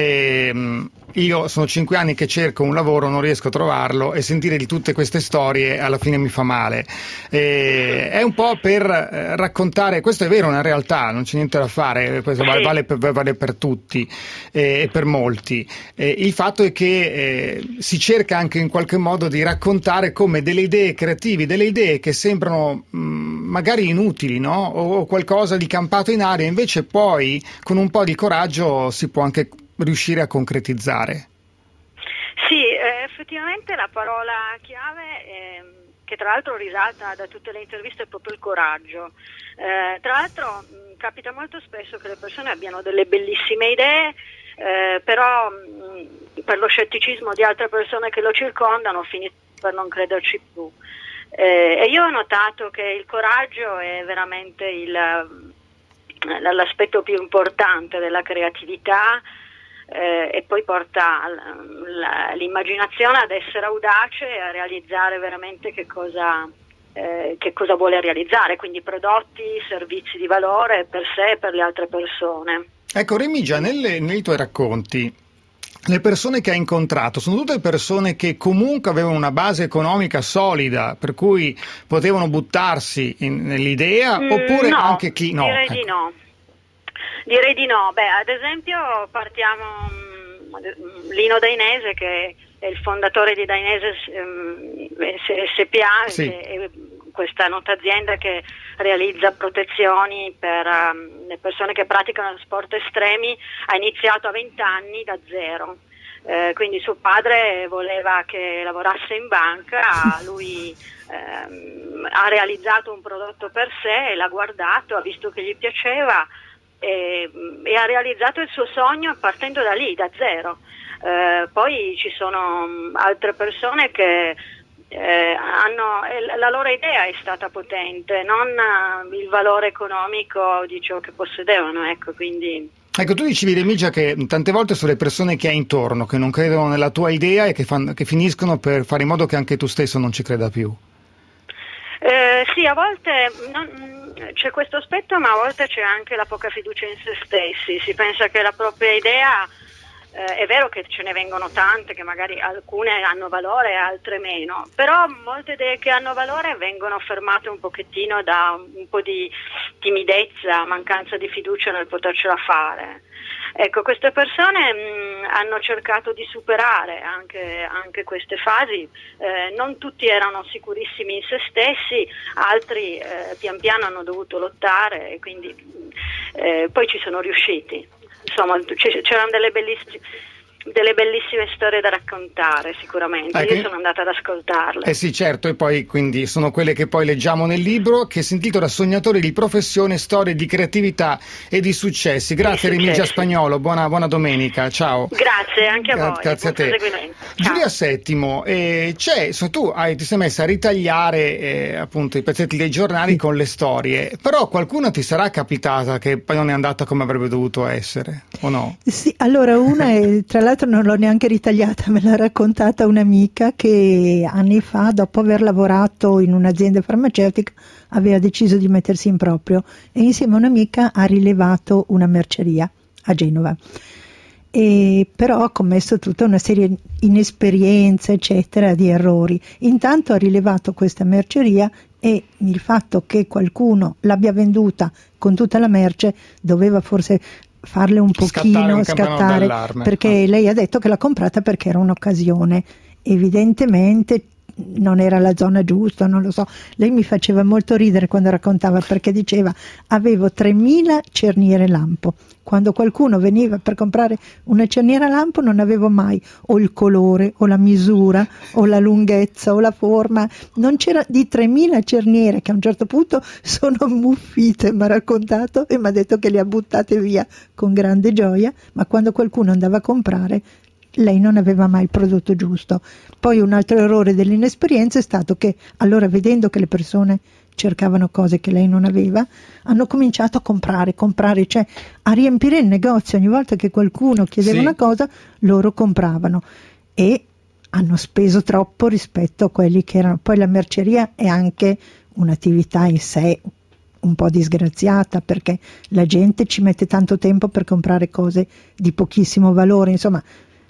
io sono 5 anni che cerco un lavoro, non riesco a trovarlo, e sentire di tutte queste storie alla fine mi fa male. È un po' per raccontare, questo è vero, è una realtà, non c'è niente da fare, questo vale per tutti e per molti. Il fatto è che si cerca anche in qualche modo di raccontare come delle idee creative, delle idee che sembrano magari inutili, no? O qualcosa di campato in aria, invece poi con un po' di coraggio si può anche riuscire a concretizzare. Sì, effettivamente la parola chiave che tra l'altro risalta da tutte le interviste è proprio il coraggio. Tra l'altro capita molto spesso che le persone abbiano delle bellissime idee, però per lo scetticismo di altre persone che lo circondano finiscono per non crederci più. E io ho notato che il coraggio è veramente l'aspetto più importante della creatività, e poi porta l'immaginazione ad essere audace e a realizzare veramente che cosa vuole realizzare, quindi prodotti, servizi di valore per sé e per le altre persone. Ecco, Remigia, nei tuoi racconti, le persone che hai incontrato sono tutte persone che comunque avevano una base economica solida, per cui potevano buttarsi nell'idea, oppure no, anche chi no? Direi di no. Direi di no. Beh, ad esempio partiamo Lino Dainese, che è il fondatore di Dainese SPA, sì, che è questa nota azienda che realizza protezioni per le persone che praticano sport estremi. Ha iniziato a 20 anni da zero. Quindi suo padre voleva che lavorasse in banca, lui ha realizzato un prodotto per sé, l'ha guardato, ha visto che gli piaceva e ha realizzato il suo sogno partendo da lì, da zero. Poi ci sono altre persone che la loro idea è stata potente, non il valore economico di ciò che possedevano, ecco, quindi. Ecco, tu dicevi, Remigia, che tante volte sono le persone che hai intorno che non credono nella tua idea e che finiscono per fare in modo che anche tu stesso non ci creda più. Sì, a volte c'è questo aspetto, ma a volte c'è anche la poca fiducia in se stessi. Si pensa che la propria idea, è vero che ce ne vengono tante, che magari alcune hanno valore e altre meno, però molte idee che hanno valore vengono fermate un pochettino da un po' di timidezza, mancanza di fiducia nel potercela fare. Ecco, queste persone hanno cercato di superare anche queste fasi, non tutti erano sicurissimi in se stessi, altri pian piano hanno dovuto lottare e quindi poi ci sono riusciti. Insomma, c'erano delle bellissime storie da raccontare, sicuramente. Io sono andata ad ascoltarle. Sì, certo, e poi quindi sono quelle che poi leggiamo nel libro, che si intitola Sognatori di professione, storie di creatività e di successi. Grazie Remigia Spagnolo, buona domenica, ciao. Grazie anche a voi. Grazie a te. Giulia Settimo, tu ti sei messa a ritagliare appunto i pezzetti dei giornali con le storie, però qualcuna ti sarà capitata che poi non è andata come avrebbe dovuto essere, o no? Sì, allora una è, tra l'altro non l'ho neanche ritagliata, me l'ha raccontata un'amica che anni fa, dopo aver lavorato in un'azienda farmaceutica, aveva deciso di mettersi in proprio e insieme a un'amica ha rilevato una merceria a Genova. E però ha commesso tutta una serie di inesperienze, eccetera, di errori. Intanto ha rilevato questa merceria e il fatto che qualcuno l'abbia venduta con tutta la merce doveva forse farle un pochino scattare, perché lei ha detto che l'ha comprata perché era un'occasione evidentemente non era la zona giusta, non lo so. Lei mi faceva molto ridere quando raccontava, perché diceva: avevo 3000 cerniere lampo. Quando qualcuno veniva per comprare una cerniera lampo non avevo mai o il colore o la misura o la lunghezza o la forma, non c'era. Di 3000 cerniere che a un certo punto sono ammuffite, mi ha raccontato, e mi ha detto che le ha buttate via con grande gioia, ma quando qualcuno andava a comprare lei non aveva mai il prodotto giusto. Poi un altro errore dell'inesperienza è stato che allora, vedendo che le persone cercavano cose che lei non aveva, hanno cominciato a comprare, cioè a riempire il negozio. Ogni volta che qualcuno chiedeva una cosa, loro compravano, e hanno speso troppo rispetto a quelli che erano. Poi la merceria è anche un'attività in sé un po' disgraziata, perché la gente ci mette tanto tempo per comprare cose di pochissimo valore, insomma.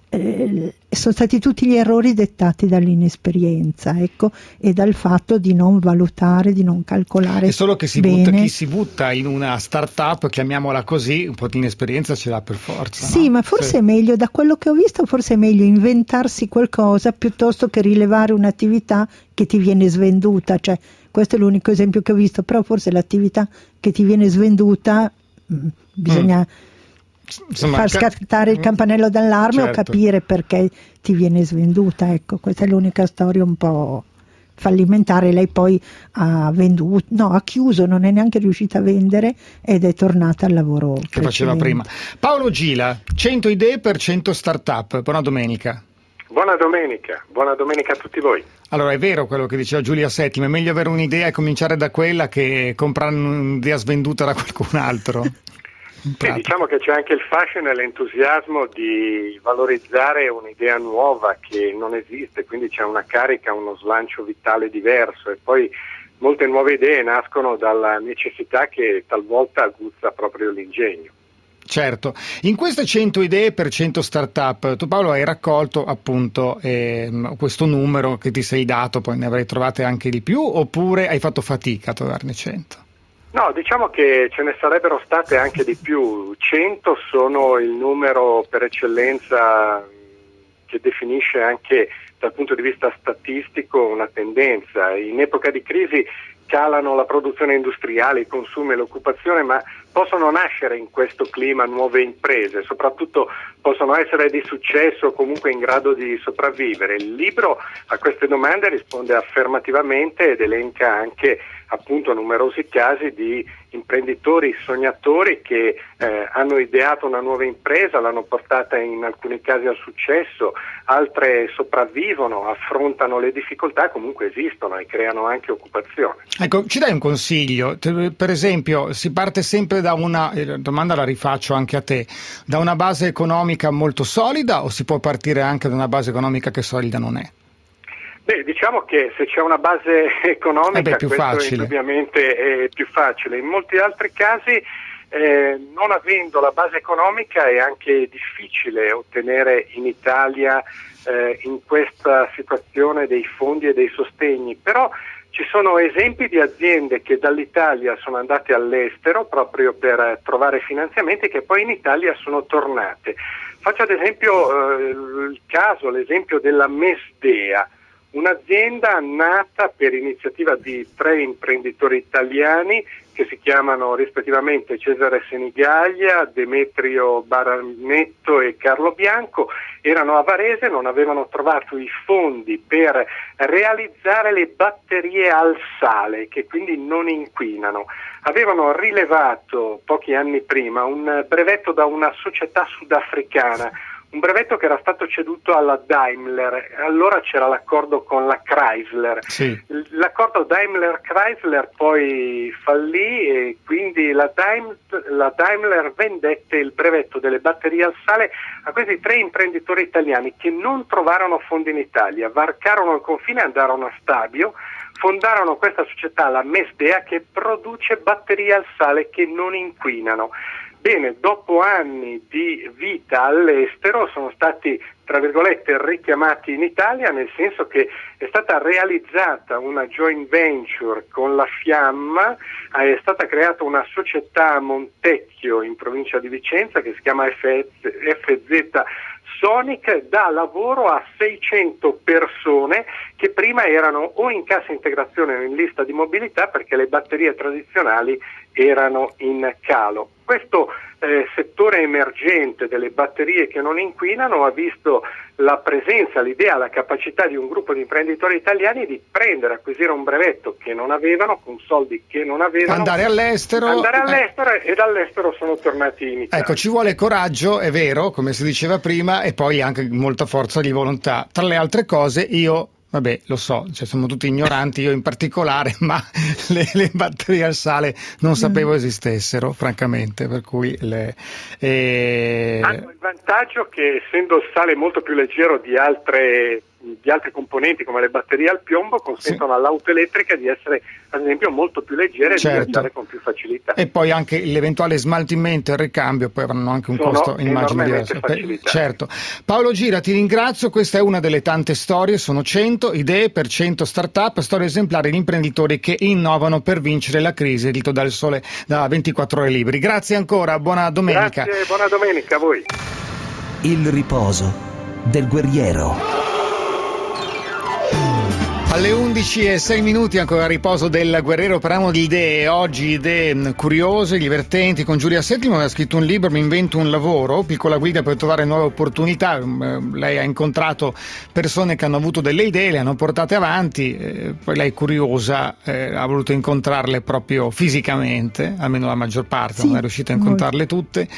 Sono stati tutti gli errori dettati dall'inesperienza, ecco, e dal fatto di non valutare, di non calcolare. È solo che chi si butta in una start-up, chiamiamola così, un po' di inesperienza ce l'ha per forza. Sì, no? Ma forse è meglio, da quello che ho visto, forse è meglio inventarsi qualcosa piuttosto che rilevare un'attività che ti viene svenduta. Cioè, questo è l'unico esempio che ho visto, però forse l'attività che ti viene svenduta bisogna far scattare il campanello d'allarme, certo, o capire perché ti viene svenduta. Ecco, questa è l'unica storia un po' fallimentare. Lei poi ha chiuso, non è neanche riuscita a vendere ed è tornata al lavoro che faceva prima. Paolo Gila, 100 idee per 100 startup. Buona domenica. Buona domenica a tutti voi. Allora, è vero quello che diceva Giulia Settimo, è meglio avere un'idea e cominciare da quella che comprare un'idea svenduta da qualcun altro. Sì, diciamo che c'è anche il fascino e l'entusiasmo di valorizzare un'idea nuova che non esiste, quindi c'è una carica, uno slancio vitale diverso, e poi molte nuove idee nascono dalla necessità che talvolta aguzza proprio l'ingegno. Certo, in queste 100 idee per 100 startup, tu Paolo hai raccolto appunto questo numero che ti sei dato, poi ne avrai trovate anche di più, oppure hai fatto fatica a trovarne 100? No, diciamo che ce ne sarebbero state anche di più. 100 sono il numero per eccellenza che definisce anche dal punto di vista statistico una tendenza. In epoca di crisi calano la produzione industriale, i consumi e l'occupazione, ma possono nascere in questo clima nuove imprese, soprattutto possono essere di successo o comunque in grado di sopravvivere. Il libro a queste domande risponde affermativamente ed elenca anche appunto numerosi casi di imprenditori sognatori che hanno ideato una nuova impresa, l'hanno portata in alcuni casi al successo, altre sopravvivono, affrontano le difficoltà, comunque esistono e creano anche occupazione. Ecco, ci dai un consiglio? Per esempio, si parte sempre da una domanda, la rifaccio anche a te, da una base economica molto solida, o si può partire anche da una base economica che solida non è? Beh, diciamo che se c'è una base economica più questo facile. Indubbiamente è più facile. In molti altri casi non avendo la base economica è anche difficile ottenere in Italia in questa situazione dei fondi e dei sostegni, però ci sono esempi di aziende che dall'Italia sono andate all'estero proprio per trovare finanziamenti che poi in Italia sono tornate. Faccio ad esempio l'esempio della Mesdea, un'azienda nata per iniziativa di 3 imprenditori italiani che si chiamano rispettivamente Cesare Senigaglia, Demetrio Baranetto e Carlo Bianco. Erano a Varese, non avevano trovato i fondi per realizzare le batterie al sale, che quindi non inquinano. Avevano rilevato pochi anni prima un brevetto da una società sudafricana, un brevetto che era stato ceduto alla Daimler. Allora c'era l'accordo con la Chrysler. Sì. L'accordo Daimler-Chrysler poi fallì e quindi la Daimler vendette il brevetto delle batterie al sale a questi 3 imprenditori italiani che non trovarono fondi in Italia, varcarono il confine, andarono a Stabio, fondarono questa società, la Mesdea, che produce batterie al sale che non inquinano. Bene, dopo anni di vita all'estero sono stati, tra virgolette, richiamati in Italia, nel senso che è stata realizzata una joint venture con la Fiamma, è stata creata una società a Montecchio in provincia di Vicenza che si chiama FZ Sonic dà lavoro a 600 persone che prima erano o in cassa integrazione o in lista di mobilità perché le batterie tradizionali erano in calo. Questo settore emergente delle batterie che non inquinano ha visto la presenza, l'idea, la capacità di un gruppo di imprenditori italiani di acquisire un brevetto che non avevano, con soldi che non avevano, andare all'estero e dall'estero sono tornati in Italia. Ecco, ci vuole coraggio, è vero, come si diceva prima, e poi anche molta forza di volontà. Tra le altre cose, vabbè, lo so, siamo tutti ignoranti, io in particolare, ma le batterie al sale non sapevo esistessero, francamente, per cui hanno il vantaggio che, essendo il sale molto più leggero di altri componenti come le batterie al piombo, consentono all'auto elettrica di essere, ad esempio, molto più leggere e di viaggiare con più facilità. E poi anche l'eventuale smaltimento e il ricambio poi avranno anche un costo, immagino, diverso. Certo. Paolo Gira, ti ringrazio, questa è una delle tante storie, sono 100 idee per 100 start-up, storie esemplari di imprenditori che innovano per vincere la crisi, edito dal Sole da 24 Ore Libri. Grazie ancora, buona domenica. Grazie, buona domenica a voi. Il riposo del guerriero. Alle 11:06 ancora a riposo del guerriero, parliamo di idee, oggi idee curiose, divertenti, con Giulia Settimo che ha scritto un libro, Mi invento un lavoro, piccola guida per trovare nuove opportunità. Lei ha incontrato persone che hanno avuto delle idee, le hanno portate avanti, poi lei curiosa ha voluto incontrarle proprio fisicamente, almeno la maggior parte, non è riuscita a incontrarle tutte,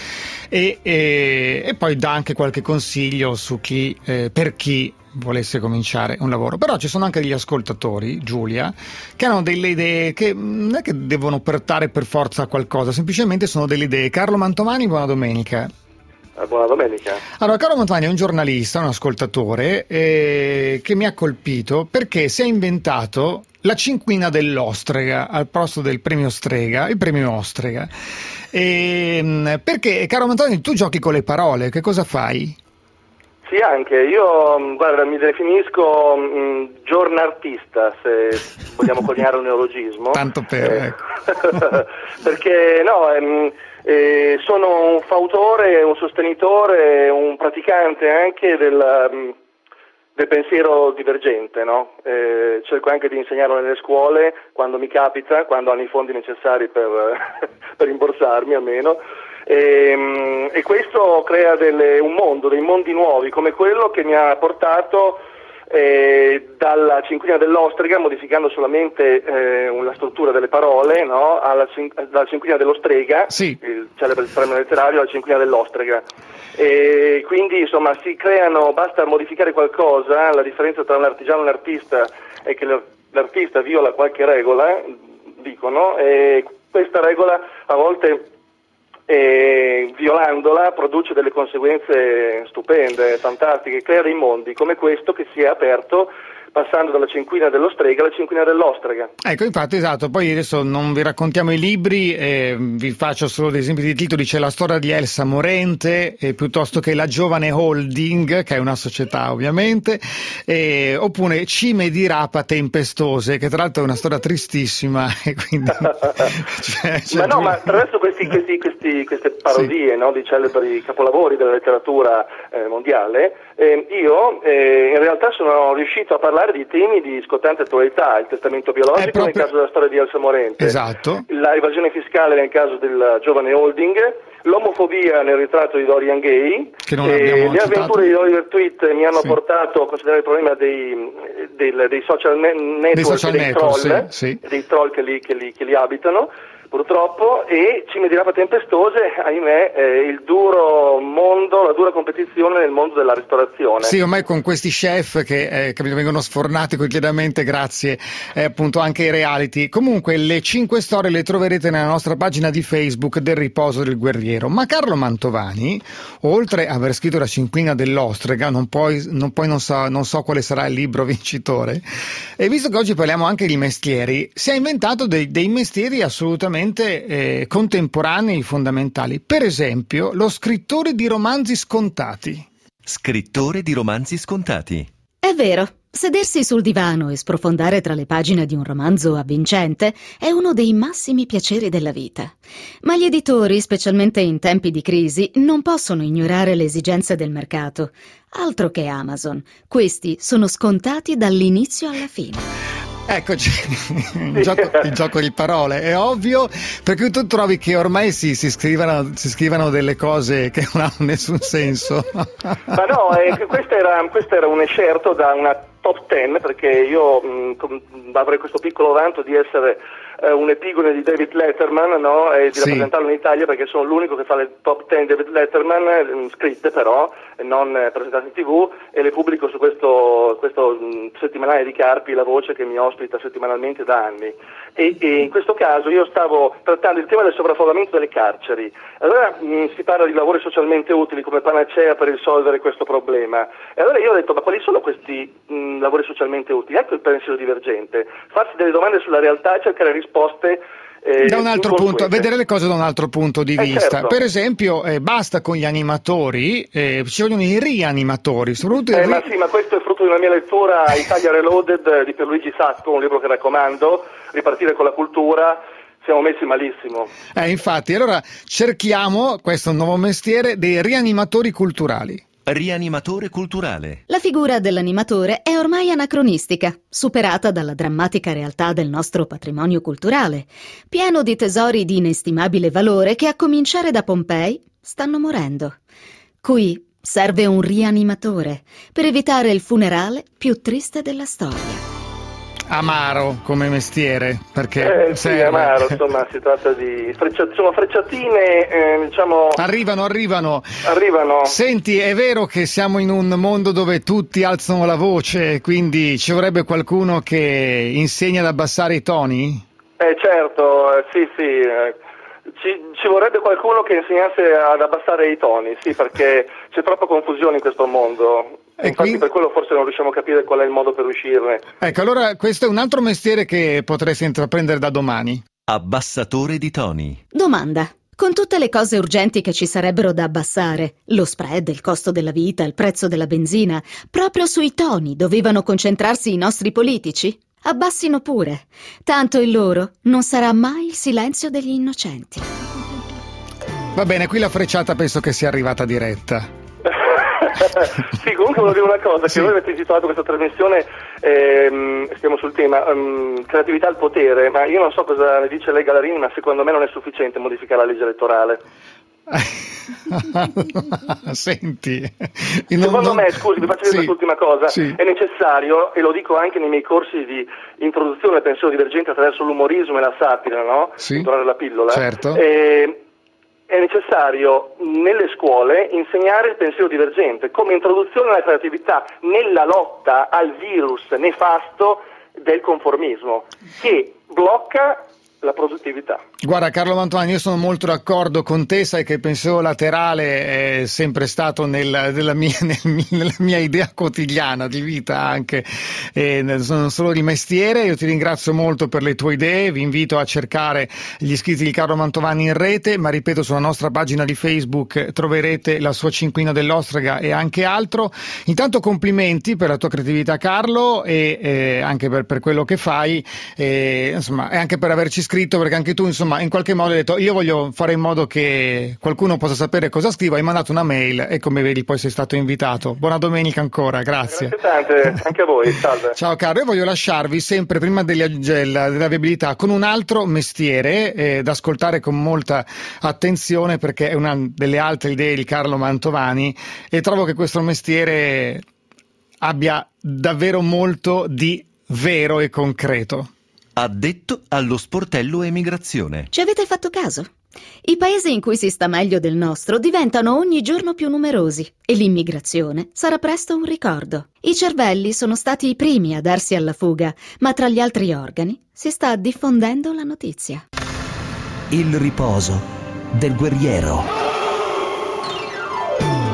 e poi dà anche qualche consiglio su per chi volesse cominciare un lavoro. Però ci sono anche degli ascoltatori, Giulia, che hanno delle idee che non è che devono portare per forza a qualcosa, semplicemente sono delle idee. Carlo Mantovani, buona domenica. Buona domenica. Allora, Carlo Mantovani è un giornalista, un ascoltatore che mi ha colpito perché si è inventato la cinquina dell'ostrega al posto del premio Strega, il premio Ostrega. Perché, Carlo Mantovani, tu giochi con le parole, che cosa fai? Sì, anche io, guarda, mi definisco giornartista, se vogliamo coniare un neologismo. Tanto per... Perché sono un fautore, un sostenitore, un praticante anche del pensiero divergente, no? Cerco anche di insegnarlo nelle scuole quando mi capita, quando hanno i fondi necessari per rimborsarmi almeno. E questo crea dei mondi nuovi, come quello che mi ha portato dalla cinquina dell'ostrega, modificando solamente la struttura delle parole, no? Dalla cinquina dello strega, sì, il celebre premio letterario, alla cinquina dell'ostrega. E quindi insomma basta modificare qualcosa. La differenza tra un artigiano e un artista è che l'artista viola qualche regola, dicono, e questa regola a volte violandola produce delle conseguenze stupende, fantastiche, crea dei mondi come questo che si è aperto passando dalla cinquina dello strega alla cinquina dell'ostrega. Ecco, infatti, esatto. Poi adesso non vi raccontiamo i libri, vi faccio solo dei esempi di titoli. C'è la storia di Elsa Morente, piuttosto che La Giovane Holding, che è una società ovviamente, oppure Cime di rapa tempestose, che tra l'altro è una storia tristissima. E quindi, ma attraverso queste parodie, sì, no, di celebri capolavori della letteratura mondiale, io in realtà sono riuscito a parlare di temi di scottante attualità: il testamento biologico nel caso della storia di Elsa Morente, esatto, la evasione fiscale nel caso del giovane Holding, l'omofobia nel ritratto di Dorian Gay, le avventure di Oliver Twist mi hanno portato a considerare il problema dei social network, dei troll, dei troll che li abitano, purtroppo, e Cime di rapa tempestose, ahimè, il duro mondo, la dura competizione nel mondo della ristorazione. Sì, ormai con questi chef che vengono sfornati quotidianamente grazie appunto anche ai reality. Comunque le 5 storie le troverete nella nostra pagina di Facebook del Riposo del Guerriero. Ma Carlo Mantovani, oltre a aver scritto La cinquina dell'ostrega, non so quale sarà il libro vincitore, e visto che oggi parliamo anche di mestieri, si è inventato dei mestieri assolutamente contemporanei, fondamentali. Per esempio, lo scrittore di romanzi scontati. Scrittore di romanzi scontati. È vero, Sedersi sul divano e sprofondare tra le pagine di un romanzo avvincente è uno dei massimi piaceri della vita. Ma gli editori, specialmente in tempi di crisi, non possono ignorare le esigenze del mercato. Altro che Amazon. Questi sono scontati dall'inizio alla fine. Eccoci, il gioco di parole, è ovvio, perché tu trovi che ormai si scrivano delle cose che non hanno nessun senso. Ma no, questo era un escerto da una top 10, perché io avrei questo piccolo vanto di essere un epigone di David Letterman, no? E di rappresentarlo in Italia, perché sono l'unico che fa le top 10 David Letterman, scritte però, non presentate in TV, e le pubblico su questo settimanale di Carpi, La Voce, che mi ospita settimanalmente da anni. E in questo caso io stavo trattando il tema del sovraffollamento delle carceri. Allora si parla di lavori socialmente utili come panacea per risolvere questo problema. E allora io ho detto, ma quali sono questi lavori socialmente utili? Ecco il pensiero divergente. Farsi delle domande sulla realtà e cercare risposte da un altro punto, vedere le cose da un altro punto di vista. Certo. Per esempio, basta con gli animatori, ci vogliono i rianimatori. Ma questo è frutto di una mia lettura, Italia Reloaded di Pierluigi Sacco, un libro che raccomando, Ripartire con la cultura. Siamo messi malissimo. Infatti, allora cerchiamo, questo è un nuovo mestiere, dei rianimatori culturali. Rianimatore culturale. La figura dell'animatore è ormai anacronistica, superata dalla drammatica realtà del nostro patrimonio culturale, pieno di tesori di inestimabile valore che, a cominciare da Pompei, stanno morendo. Qui serve un rianimatore per evitare il funerale più triste della storia. Amaro come mestiere, perché sì, amaro, insomma, si tratta di sono frecciatine, diciamo. Arrivano. Senti, è vero che siamo in un mondo dove tutti alzano la voce, quindi ci vorrebbe qualcuno che insegna ad abbassare i toni? Certo, sì. Ci vorrebbe qualcuno che insegnasse ad abbassare i toni, sì, perché c'è troppa confusione in questo mondo. Infatti per quello forse non riusciamo a capire qual è il modo per uscirne. Ecco, allora questo è un altro mestiere che potresti intraprendere da domani. Abbassatore di toni. Domanda. Con tutte le cose urgenti che ci sarebbero da abbassare, lo spread, il costo della vita, il prezzo della benzina, proprio sui toni dovevano concentrarsi i nostri politici? Abbassino pure, tanto il loro non sarà mai il silenzio degli innocenti. Va bene, qui la frecciata penso che sia arrivata diretta. Sì, comunque volevo dire una cosa, che voi avete intitolato questa trasmissione, stiamo sul tema, creatività al potere, ma io non so cosa ne dice lei Gallarini, ma secondo me non è sufficiente modificare la legge elettorale. Senti, secondo me, scusi, vi faccio dire quest'ultima cosa, è necessario, e lo dico anche nei miei corsi di introduzione al pensiero divergente attraverso l'umorismo e la satira, no? Tornare la pillola. Certo. È necessario nelle scuole insegnare il pensiero divergente come introduzione alla creatività nella lotta al virus nefasto del conformismo che blocca la produttività. Guarda Carlo Mantovani, io sono molto d'accordo con te, sai che il pensiero laterale è sempre stato nella mia idea quotidiana di vita anche, non solo di mestiere. Io ti ringrazio molto per le tue idee, vi invito a cercare gli scritti di Carlo Mantovani in rete, ma ripeto, sulla nostra pagina di Facebook troverete la sua cinquina dell'ostrega e anche altro. Intanto complimenti per la tua creatività Carlo, e anche per quello che fai, insomma, e anche per averci scritto, perché anche tu insomma in qualche modo hai detto io voglio fare in modo che qualcuno possa sapere cosa scrivo, hai mandato una mail e come vedi poi sei stato invitato. Buona domenica ancora, grazie. Grazie tante, anche a voi, salve. Ciao caro, io voglio lasciarvi sempre prima della viabilità con un altro mestiere da ascoltare con molta attenzione, perché è una delle altre idee di Carlo Mantovani e trovo che questo mestiere abbia davvero molto di vero e concreto. Addetto allo sportello emigrazione. Ci avete fatto caso? I paesi in cui si sta meglio del nostro diventano ogni giorno più numerosi e l'immigrazione sarà presto un ricordo. I cervelli sono stati i primi a darsi alla fuga, ma tra gli altri organi si sta diffondendo la notizia. Il riposo del guerriero.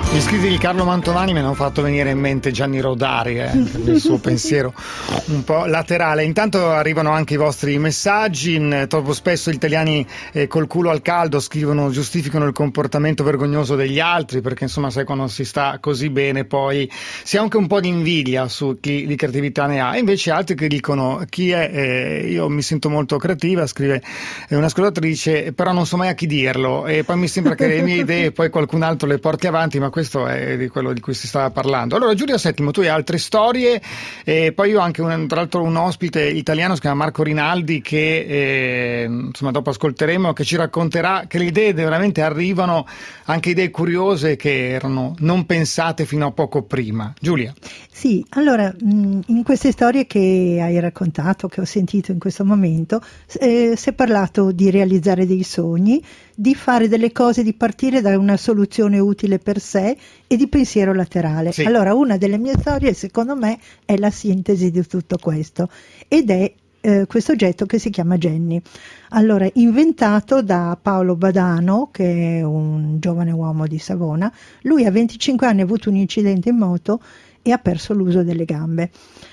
Gli scritti di Carlo Mantovani mi hanno fatto venire in mente Gianni Rodari, il suo pensiero un po' laterale. Intanto arrivano anche i vostri messaggi. Troppo spesso gli italiani col culo al caldo scrivono, giustificano il comportamento vergognoso degli altri, perché insomma sai, quando si sta così bene poi si ha anche un po' di invidia su chi di creatività ne ha, e invece altri che dicono io mi sento molto creativa, scrive un'ascoltatrice, però non so mai a chi dirlo, e poi mi sembra che le mie idee poi qualcun altro le porti avanti, ma questo è di quello di cui si stava parlando. Allora Giulia Settimo, tu hai altre storie, e poi io ho anche tra l'altro un ospite italiano, si chiama Marco Rinaldi, che insomma dopo ascolteremo, che ci racconterà che le idee veramente arrivano, anche idee curiose che erano non pensate fino a poco prima. Giulia. Sì, allora in queste storie che hai raccontato, che ho sentito in questo momento, si è parlato di realizzare dei sogni, di fare delle cose, di partire da una soluzione utile per sé e di pensiero laterale. Sì. Allora, una delle mie storie, secondo me, è la sintesi di tutto questo, ed è questo oggetto che si chiama Jenny. Allora, inventato da Paolo Badano, che è un giovane uomo di Savona. Lui a 25 anni ha avuto un incidente in moto e ha perso l'uso delle gambe.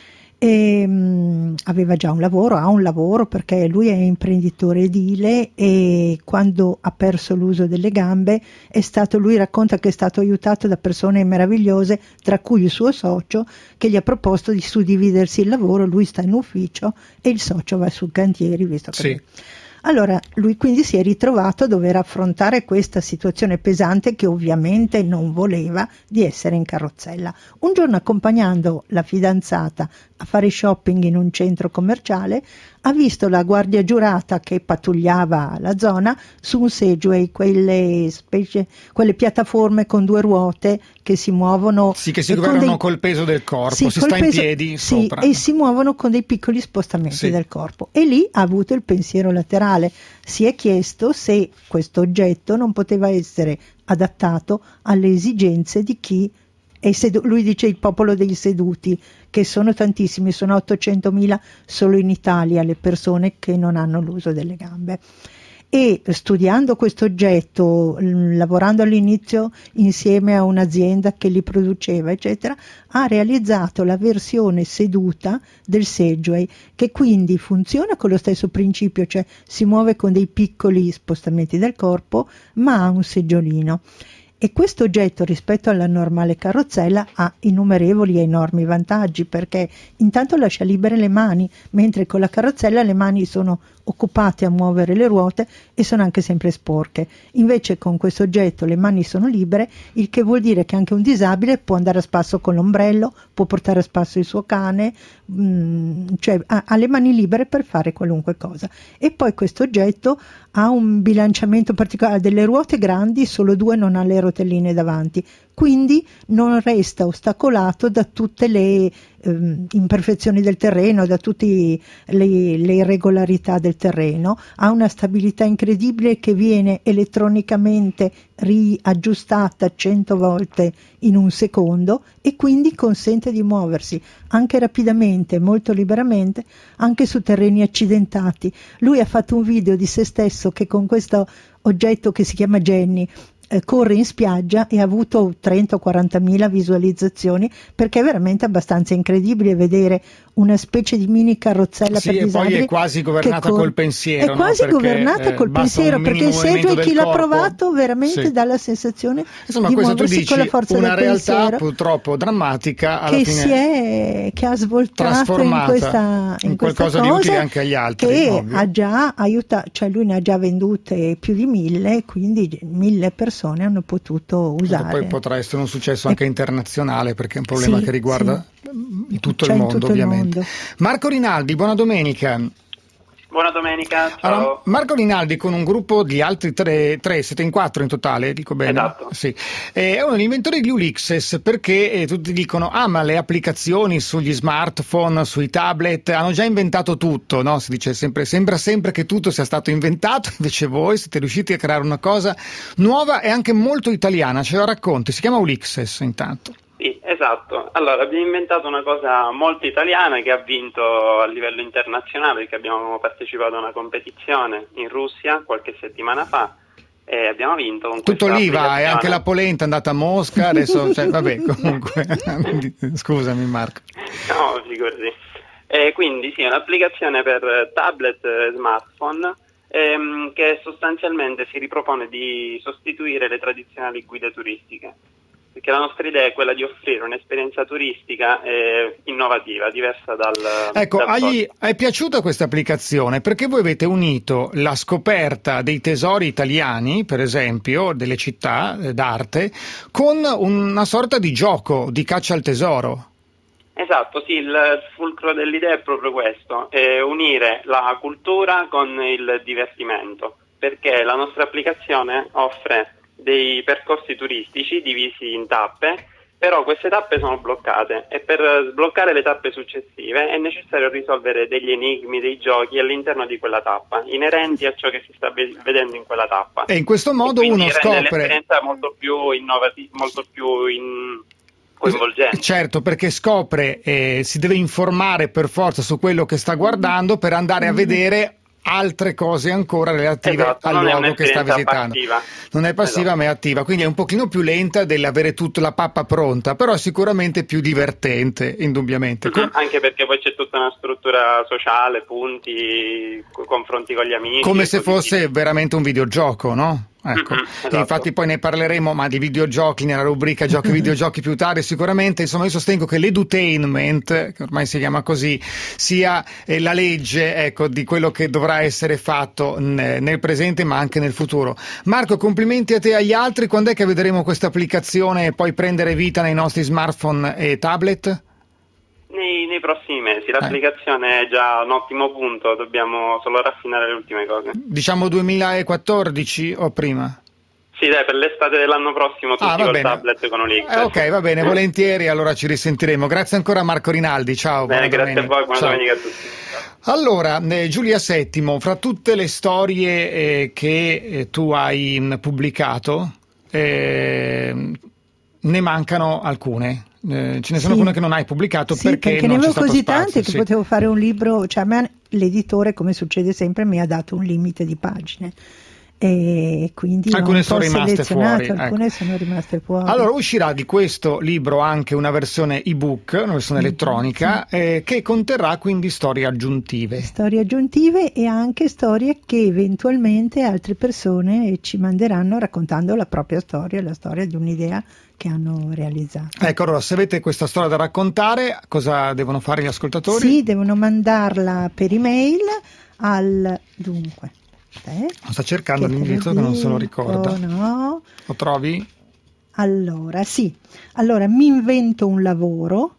Aveva già ha un lavoro perché lui è imprenditore edile, e quando ha perso l'uso delle gambe lui racconta che è stato aiutato da persone meravigliose, tra cui il suo socio, che gli ha proposto di suddividersi il lavoro. Lui sta in ufficio e il socio va sul cantiere, visto che sì. Allora lui quindi si è ritrovato a dover affrontare questa situazione pesante, che ovviamente non voleva, di essere in carrozzella. Un giorno, accompagnando la fidanzata a fare shopping in un centro commerciale, ha visto la guardia giurata che pattugliava la zona su un Segway, quelle piattaforme con due ruote che si muovono. Sì, che si governano col peso del corpo, sì, si sta in piedi sopra. Sì, e si muovono con dei piccoli spostamenti del corpo. E lì ha avuto il pensiero laterale. Si è chiesto se questo oggetto non poteva essere adattato alle esigenze di chi lui dice il popolo dei seduti, che sono tantissimi, sono 800.000 solo in Italia le persone che non hanno l'uso delle gambe. E studiando questo oggetto, lavorando all'inizio insieme a un'azienda che li produceva, eccetera, ha realizzato la versione seduta del Segway, che quindi funziona con lo stesso principio, cioè si muove con dei piccoli spostamenti del corpo, ma ha un seggiolino. E questo oggetto, rispetto alla normale carrozzella, ha innumerevoli e enormi vantaggi, perché intanto lascia libere le mani, mentre con la carrozzella le mani sono occupate a muovere le ruote e sono anche sempre sporche. Invece con questo oggetto le mani sono libere, il che vuol dire che anche un disabile può andare a spasso con l'ombrello, può portare a spasso il suo cane, cioè ha le mani libere per fare qualunque cosa. E poi questo oggetto ha un bilanciamento particolare, delle ruote grandi, solo due non ha le rotelline davanti, quindi non resta ostacolato da tutte le imperfezioni del terreno, da tutte le irregolarità del terreno. Ha una stabilità incredibile che viene elettronicamente riaggiustata 100 volte in un secondo, e quindi consente di muoversi anche rapidamente, molto liberamente, anche su terreni accidentati. Lui ha fatto un video di se stesso che con questo oggetto, che si chiama Jenny, corre in spiaggia, e ha avuto 30 o 40.000 visualizzazioni, perché è veramente abbastanza incredibile vedere una specie di mini carrozzella per disabili. Sì, e poi è quasi governata col pensiero. È quasi governata col pensiero, perché il Segway, chi l'ha provato veramente dà la sensazione di muoversi con la forza del pensiero. Insomma, questa tu dici una realtà purtroppo drammatica, alla fine che ha svoltato in qualcosa di utile anche agli altri, che ovvio. Ha già aiutato, cioè lui ne ha già vendute più di 1.000, quindi 1.000 persone hanno potuto usare. Poi potrà essere un successo anche internazionale, perché è un problema che riguarda tutto il mondo, ovviamente. Marco Rinaldi, buona domenica. Buona domenica, ciao. Allora, Marco Rinaldi, con un gruppo di altri tre, siete in 4 in totale, dico bene? Esatto. Sì. È uno degli inventori di Ulixes, perché tutti dicono ma le applicazioni sugli smartphone, sui tablet, hanno già inventato tutto, no? Si dice sembra sempre che tutto sia stato inventato, invece voi siete riusciti a creare una cosa nuova e anche molto italiana. Ce la racconti? Si chiama Ulixes, intanto. Sì, esatto. Allora, abbiamo inventato una cosa molto italiana che ha vinto a livello internazionale, perché abbiamo partecipato a una competizione in Russia qualche settimana fa, e abbiamo vinto con tutto questa lì va, e applicazione. anche la polenta è andata a Mosca, adesso, cioè, vabbè, comunque, scusami Marco. No, figurati. Quindi sì, è un'applicazione per tablet e smartphone che sostanzialmente si ripropone di sostituire le tradizionali guide turistiche, perché la nostra idea è quella di offrire un'esperienza turistica innovativa, diversa dal... Ecco, dal solito. è piaciuta questa applicazione perché voi avete unito la scoperta dei tesori italiani, per esempio, delle città d'arte, con una sorta di gioco, di caccia al tesoro. Esatto, sì, il fulcro dell'idea è proprio questo, è unire la cultura con il divertimento, perché la nostra applicazione offre dei percorsi turistici divisi in tappe, però queste tappe sono bloccate e per sbloccare le tappe successive è necessario risolvere degli enigmi, dei giochi all'interno di quella tappa, inerenti a ciò che si sta vedendo in quella tappa. E in questo modo e uno scopre... l'esperienza molto più innovativa, molto più coinvolgente. Certo, perché scopre, si deve informare per forza su quello che sta guardando per andare a vedere altre cose ancora relative al luogo che sta visitando. Passiva. Non è passiva, ma è attiva, quindi è un pochino più lenta dell'avere tutta la pappa pronta, però è sicuramente più divertente, indubbiamente. Anche perché poi c'è tutta una struttura sociale, punti, confronti con gli amici. Come se fosse veramente un videogioco, no? Ecco, esatto. Infatti poi ne parleremo, ma di videogiochi nella rubrica giochi videogiochi più tardi sicuramente. Insomma, io sostengo che l'edutainment, che ormai si chiama così, sia la legge, ecco, di quello che dovrà essere fatto nel presente ma anche nel futuro. Marco, complimenti a te e agli altri. Quando è che vedremo questa applicazione poi prendere vita nei nostri smartphone e tablet? Nei prossimi mesi, l'applicazione è già un ottimo punto, dobbiamo solo raffinare le ultime cose. Diciamo 2014 o prima? Sì, dai, per l'estate dell'anno prossimo tutti col tablet con Olix. Ok, va bene, volentieri, allora ci risentiremo. Grazie ancora Marco Rinaldi, ciao. Bene, grazie domenica. a voi, buona Ciao. domenica a tutti. Allora, Giulia Settimo, fra tutte le storie che tu hai pubblicato, ne mancano alcune. Ce ne sono alcune che non hai pubblicato perché non ne c'è avevo stato così spazio. tante che potevo fare un libro, cioè a me l'editore, come succede sempre, mi ha dato un limite di pagine e quindi alcune ho sono rimaste fuori, alcune sono rimaste fuori. Allora uscirà di questo libro anche una versione ebook, una versione elettronica, che conterrà quindi storie aggiuntive E anche storie che eventualmente altre persone ci manderanno raccontando la propria storia, la storia di un'idea che hanno realizzato. Ecco, allora se avete questa storia da raccontare, cosa devono fare gli ascoltatori? Sì, devono mandarla per email al dunque. Sta cercando l'indirizzo che non se lo ricorda. No. Lo trovi? Allora, sì. Allora, mi invento un lavoro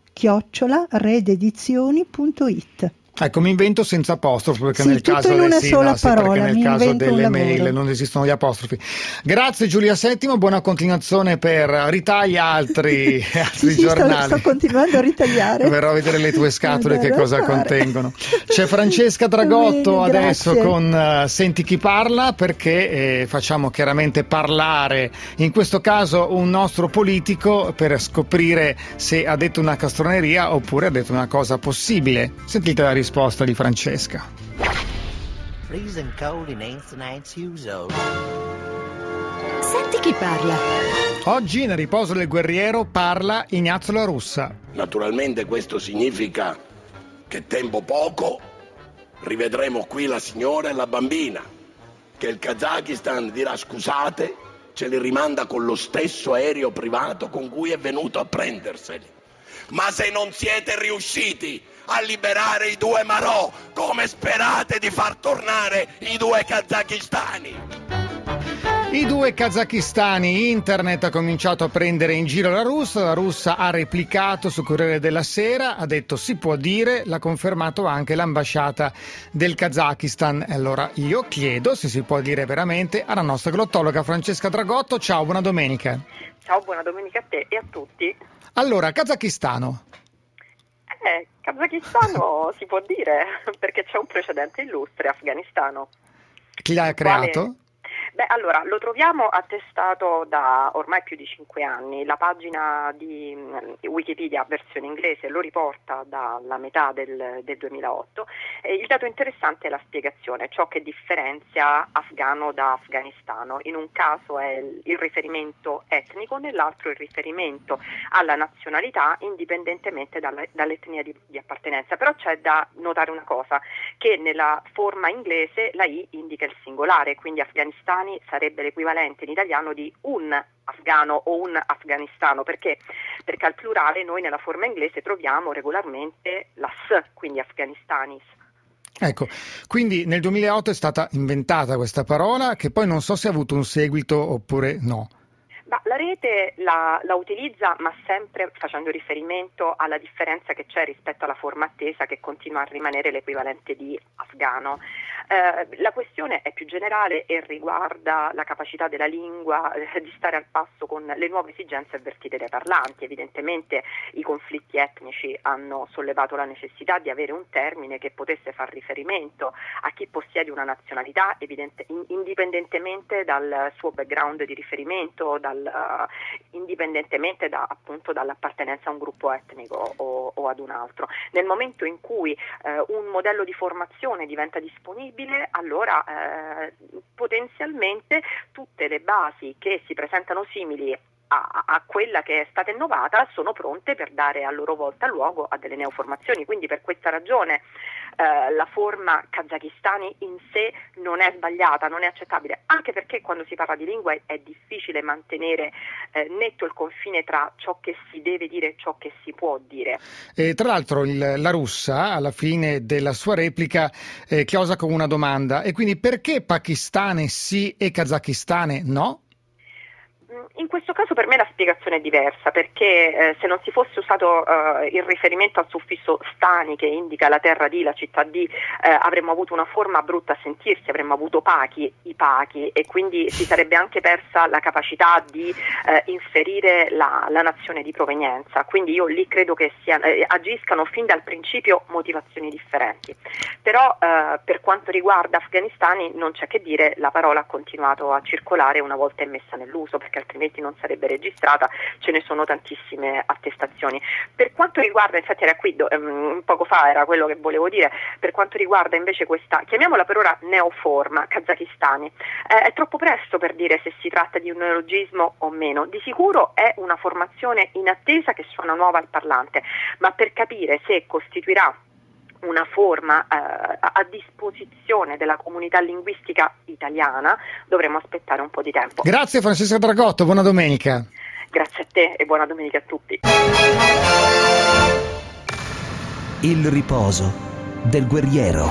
@rededizioni.it. Ecco, mi invento senza apostrofo perché Sì, nel tutto caso in una sola parola, parola, nel mi caso invento un delle lavoro. mail non esistono gli apostrofi. Grazie Giulia Settimo, buona continuazione per ritaglia altri giornali. Sto continuando a ritagliare. Verrò a vedere le tue scatole che cosa contengono. C'è Francesca Dragotto Bene, adesso grazie. con Senti chi parla, perché facciamo chiaramente parlare in questo caso un nostro politico per scoprire se ha detto una castroneria oppure ha detto una cosa possibile. Sentite la risposta di Francesca. Freezing cold in tonight's usual. Senti chi parla. Oggi nel riposo del guerriero parla Ignazio La Russa. Naturalmente questo significa che tempo poco rivedremo qui la signora e la bambina, che il Kazakistan dirà scusate, ce li rimanda con lo stesso aereo privato con cui è venuto a prenderseli. Ma se non siete riusciti a liberare i due Marò, come sperate di far tornare i due kazakistani? I due kazakistani. Internet ha cominciato a prendere in giro la Russa ha replicato su Corriere della Sera, ha detto si può dire, l'ha confermato anche l'ambasciata del Kazakistan. Allora io chiedo se si può dire veramente alla nostra glottologa Francesca Dragotto. Ciao, buona domenica. Ciao, buona domenica a te e a tutti. Allora, Kazakistano. Kazakistano si può dire, perché c'è un precedente illustre, Afganistano. Chi l'ha creato? Beh, allora, lo troviamo attestato da ormai più di 5 anni. La pagina di Wikipedia, versione inglese, lo riporta dalla metà del 2008. Il dato interessante è la spiegazione, ciò che differenzia afgano da afganistano. In un caso è il riferimento etnico, nell'altro il riferimento alla nazionalità, indipendentemente dall'etnia di appartenenza. Però c'è da notare una cosa, che nella forma inglese la I indica il singolare, quindi afganistani sarebbe l'equivalente in italiano di un afgano o un afganistano, perché al plurale noi nella forma inglese troviamo regolarmente la S, quindi afganistanis. Ecco, quindi nel 2008 è stata inventata questa parola, che poi non so se ha avuto un seguito oppure no. La rete la utilizza, ma sempre facendo riferimento alla differenza che c'è rispetto alla forma attesa, che continua a rimanere l'equivalente di afgano. La questione è più generale e riguarda la capacità della lingua di stare al passo con le nuove esigenze avvertite dai parlanti. Evidentemente i conflitti etnici hanno sollevato la necessità di avere un termine che potesse far riferimento a chi possiede una nazionalità, indipendentemente dal suo background di riferimento, indipendentemente appunto dall'appartenenza a un gruppo etnico o ad un altro. Nel momento in cui un modello di formazione diventa disponibile, allora potenzialmente tutte le basi che si presentano simili a quella che è stata innovata sono pronte per dare a loro volta luogo a delle neoformazioni. Quindi per questa ragione la forma kazakistani in sé non è sbagliata, non è accettabile, anche perché quando si parla di lingua è difficile mantenere netto il confine tra ciò che si deve dire e ciò che si può dire. Tra l'altro la russa alla fine della sua replica chiosa con una domanda, e quindi perché pakistane sì e kazakistane no? In questo caso per me la spiegazione è diversa, perché se non si fosse usato il riferimento al suffisso stani, che indica la terra di, la città di, avremmo avuto una forma brutta a sentirsi, avremmo avuto i pachi, e quindi si sarebbe anche persa la capacità di inserire la nazione di provenienza. Quindi io lì credo che agiscano fin dal principio motivazioni differenti. Però per quanto riguarda afganistani non c'è che dire, la parola ha continuato a circolare una volta messa nell'uso, perché altrimenti non sarebbe registrata, ce ne sono tantissime attestazioni. Per quanto riguarda, infatti era qui poco fa, era quello che volevo dire, per quanto riguarda invece questa, chiamiamola per ora neoforma, kazakistani, è troppo presto per dire se si tratta di un neologismo o meno. Di sicuro è una formazione in attesa che suona nuova al parlante, ma per capire se costituirà una forma a disposizione della comunità linguistica italiana dovremo aspettare un po' di tempo. Grazie Francesca Dragotto, buona domenica. Grazie a te e buona domenica a tutti. Il riposo del guerriero.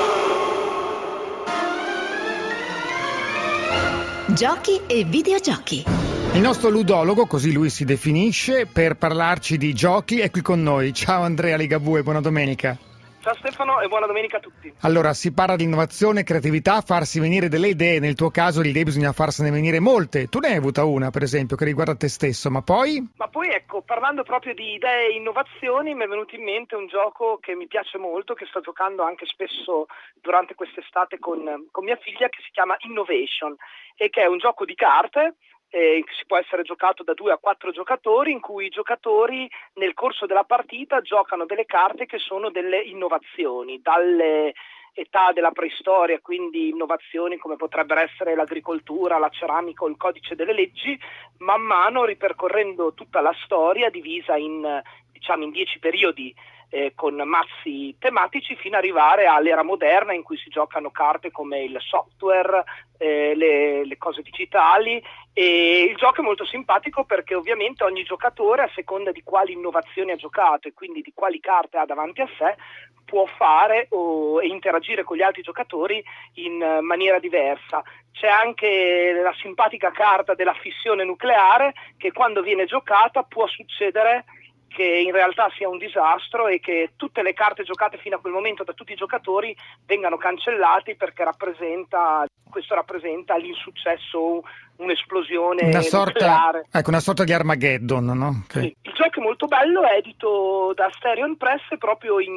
Giochi e videogiochi. Il nostro ludologo, così lui si definisce, per parlarci di giochi è qui con noi. Ciao Andrea Ligabue, buona domenica. Ciao Stefano e buona domenica a tutti. Allora, si parla di innovazione, creatività, farsi venire delle idee. Nel tuo caso le idee bisogna farsene venire molte. Tu ne hai avuta una, per esempio, che riguarda te stesso, ma poi ecco, parlando proprio di idee e innovazioni, mi è venuto in mente un gioco che mi piace molto, che sto giocando anche spesso durante quest'estate con mia figlia, che si chiama Innovation, e che è un gioco di carte che si può essere giocato da 2 a 4 giocatori, in cui i giocatori nel corso della partita giocano delle carte che sono delle innovazioni, dalle età della preistoria, quindi innovazioni come potrebbero essere l'agricoltura, la ceramica o il codice delle leggi, man mano ripercorrendo tutta la storia divisa in 10 periodi con mazzi tematici, fino ad arrivare all'era moderna in cui si giocano carte come il software, le cose digitali, e il gioco è molto simpatico perché ovviamente ogni giocatore, a seconda di quali innovazioni ha giocato e quindi di quali carte ha davanti a sé, può fare e interagire con gli altri giocatori in maniera diversa. C'è anche la simpatica carta della fissione nucleare, che quando viene giocata può succedere che in realtà sia un disastro e che tutte le carte giocate fino a quel momento da tutti i giocatori vengano cancellati, perché questo rappresenta l'insuccesso, un'esplosione nucleare. Ecco, una sorta di Armageddon, no? Sì. Il gioco è molto bello, è edito da Stereo Press, proprio in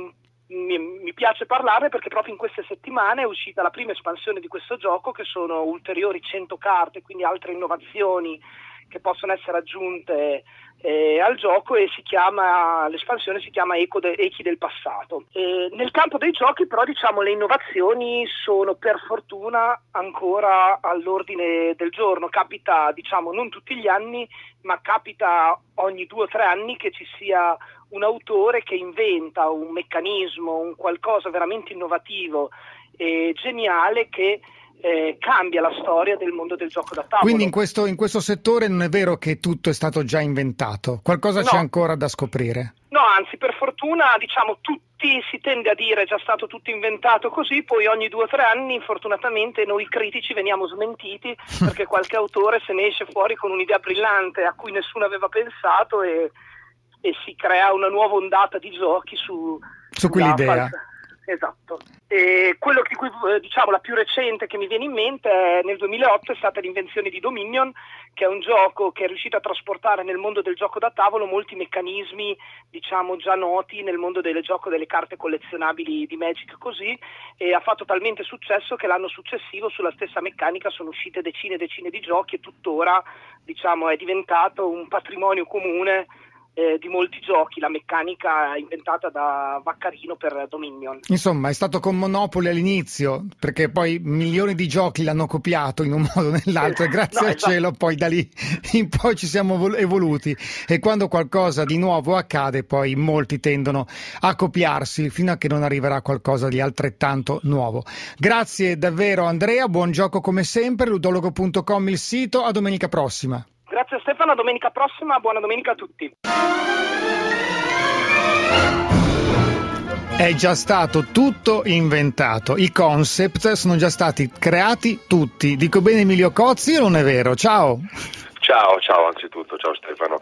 mi piace parlarne perché proprio in queste settimane è uscita la prima espansione di questo gioco, che sono ulteriori 100 carte, quindi altre innovazioni che possono essere aggiunte al gioco, e l'espansione si chiama Echi del passato. Nel campo dei giochi però le innovazioni sono per fortuna ancora all'ordine del giorno. Capita non tutti gli anni, ma capita ogni 2 o 3 anni che ci sia un autore che inventa un meccanismo, un qualcosa veramente innovativo e geniale che cambia la storia del mondo del gioco da tavolo. Quindi in questo settore non è vero che tutto è stato già inventato, qualcosa c'è ancora da scoprire? No, anzi, per fortuna tutti si tende a dire è già stato tutto inventato così, poi ogni 2 o 3 anni fortunatamente noi critici veniamo smentiti perché qualche autore se ne esce fuori con un'idea brillante a cui nessuno aveva pensato e si crea una nuova ondata di giochi su quell'idea. Esatto. E quello di cui la più recente che mi viene in mente è nel 2008 è stata l'invenzione di Dominion, che è un gioco che è riuscito a trasportare nel mondo del gioco da tavolo molti meccanismi già noti nel mondo del gioco delle carte collezionabili di Magic così, e ha fatto talmente successo che l'anno successivo sulla stessa meccanica sono uscite decine e decine di giochi e tuttora è diventato un patrimonio comune di molti giochi, la meccanica inventata da Vaccarino per Dominion. Insomma, è stato con Monopoly all'inizio, perché poi milioni di giochi l'hanno copiato in un modo o nell'altro, e grazie al cielo poi da lì in poi ci siamo evoluti, e quando qualcosa di nuovo accade poi molti tendono a copiarsi fino a che non arriverà qualcosa di altrettanto nuovo. Grazie davvero Andrea, buon gioco come sempre, ludologo.com il sito, a domenica prossima. Grazie Stefano, a domenica prossima, buona domenica a tutti. È già stato tutto inventato, i concept sono già stati creati tutti. Dico bene Emilio Cozzi o non è vero? Ciao! Ciao anzitutto, ciao Stefano.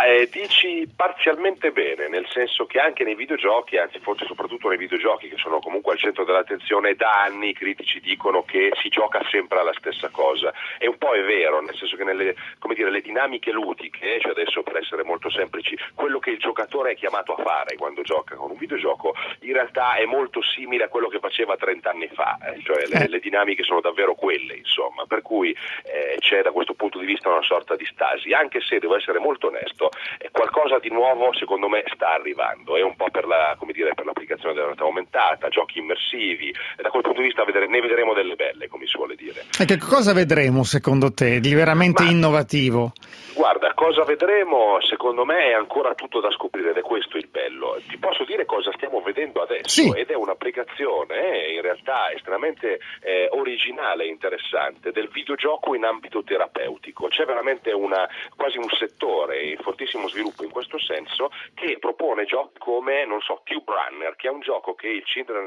Dici parzialmente bene, nel senso che anche nei videogiochi, anzi forse soprattutto nei videogiochi che sono comunque al centro dell'attenzione da anni, i critici dicono che si gioca sempre alla stessa cosa, e un po' è vero, nel senso che le dinamiche ludiche, cioè adesso per essere molto semplici, quello che il giocatore è chiamato a fare quando gioca con un videogioco in realtà è molto simile a quello che faceva 30 anni fa, cioè le dinamiche sono davvero quelle, insomma, per cui c'è da questo punto di vista una sorta di stasi, anche se devo essere molto onesto, qualcosa di nuovo secondo me sta arrivando, è un po' per l'applicazione della realtà aumentata, giochi immersivi, e da quel punto di vista ne vedremo delle belle, come si suole dire. E che cosa vedremo secondo te di veramente innovativo? Guarda, cosa vedremo secondo me è ancora tutto da scoprire, ed è questo il bello. Ti posso dire cosa stiamo vedendo adesso, ed è un'applicazione in realtà estremamente originale e interessante del videogioco in ambito terapeutico. C'è veramente quasi un settore in fortissimo sviluppo in questo senso, che propone giochi come, Tube Runner, che è un gioco che il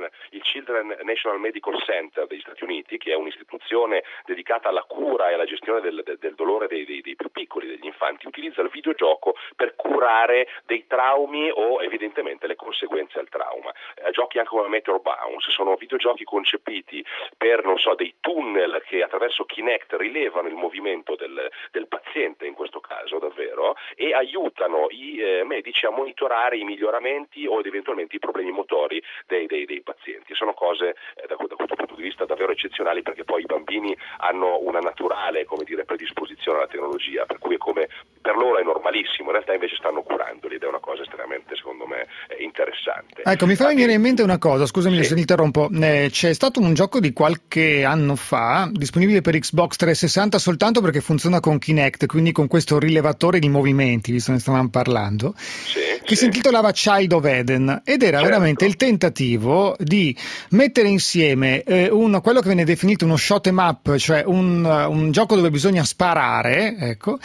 Children National Medical Center degli Stati Uniti, che è un'istituzione dedicata alla cura e alla gestione del dolore dei più piccoli, degli infanti, utilizza il videogioco per curare dei traumi o evidentemente le conseguenze al trauma. Giochi anche come Meteor Bounce sono videogiochi concepiti per dei tunnel che attraverso Kinect rilevano il movimento del paziente, in questo caso davvero, e aiutano i medici a monitorare i miglioramenti o eventualmente i problemi motori dei pazienti. Sono cose da questo punto di vista davvero eccezionali, perché poi i bambini hanno una naturale predisposizione alla tecnologia, per cui per loro è normalissimo, in realtà invece stanno curandoli, ed è una cosa estremamente secondo me interessante. Ecco, mi fa venire in mente una cosa, scusami se mi interrompo, c'è stato un gioco di qualche anno fa disponibile per Xbox 360 soltanto perché funziona con Kinect, quindi con questo rilevatore di movimenti, visto che ne stavamo parlando, che si intitolava Child of Eden, ed era veramente il tentativo di mettere insieme quello che viene definito uno shoot 'em up, cioè un gioco dove bisogna sparare, ecco,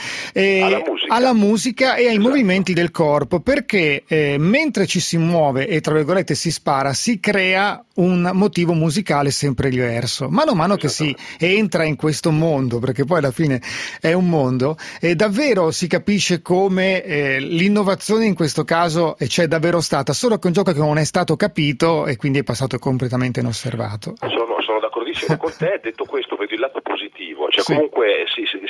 alla musica e ai movimenti del corpo, perché mentre ci si muove e tra virgolette si spara, si crea un motivo musicale sempre diverso. Mano a mano che si entra in questo mondo, perché poi alla fine è un mondo, e davvero si capisce come l'innovazione in questo caso c'è davvero stata, solo che è un gioco che non è stato capito e quindi è passato completamente inosservato. Sono d'accordissimo con te. Detto questo, vedo il lato positivo, cioè comunque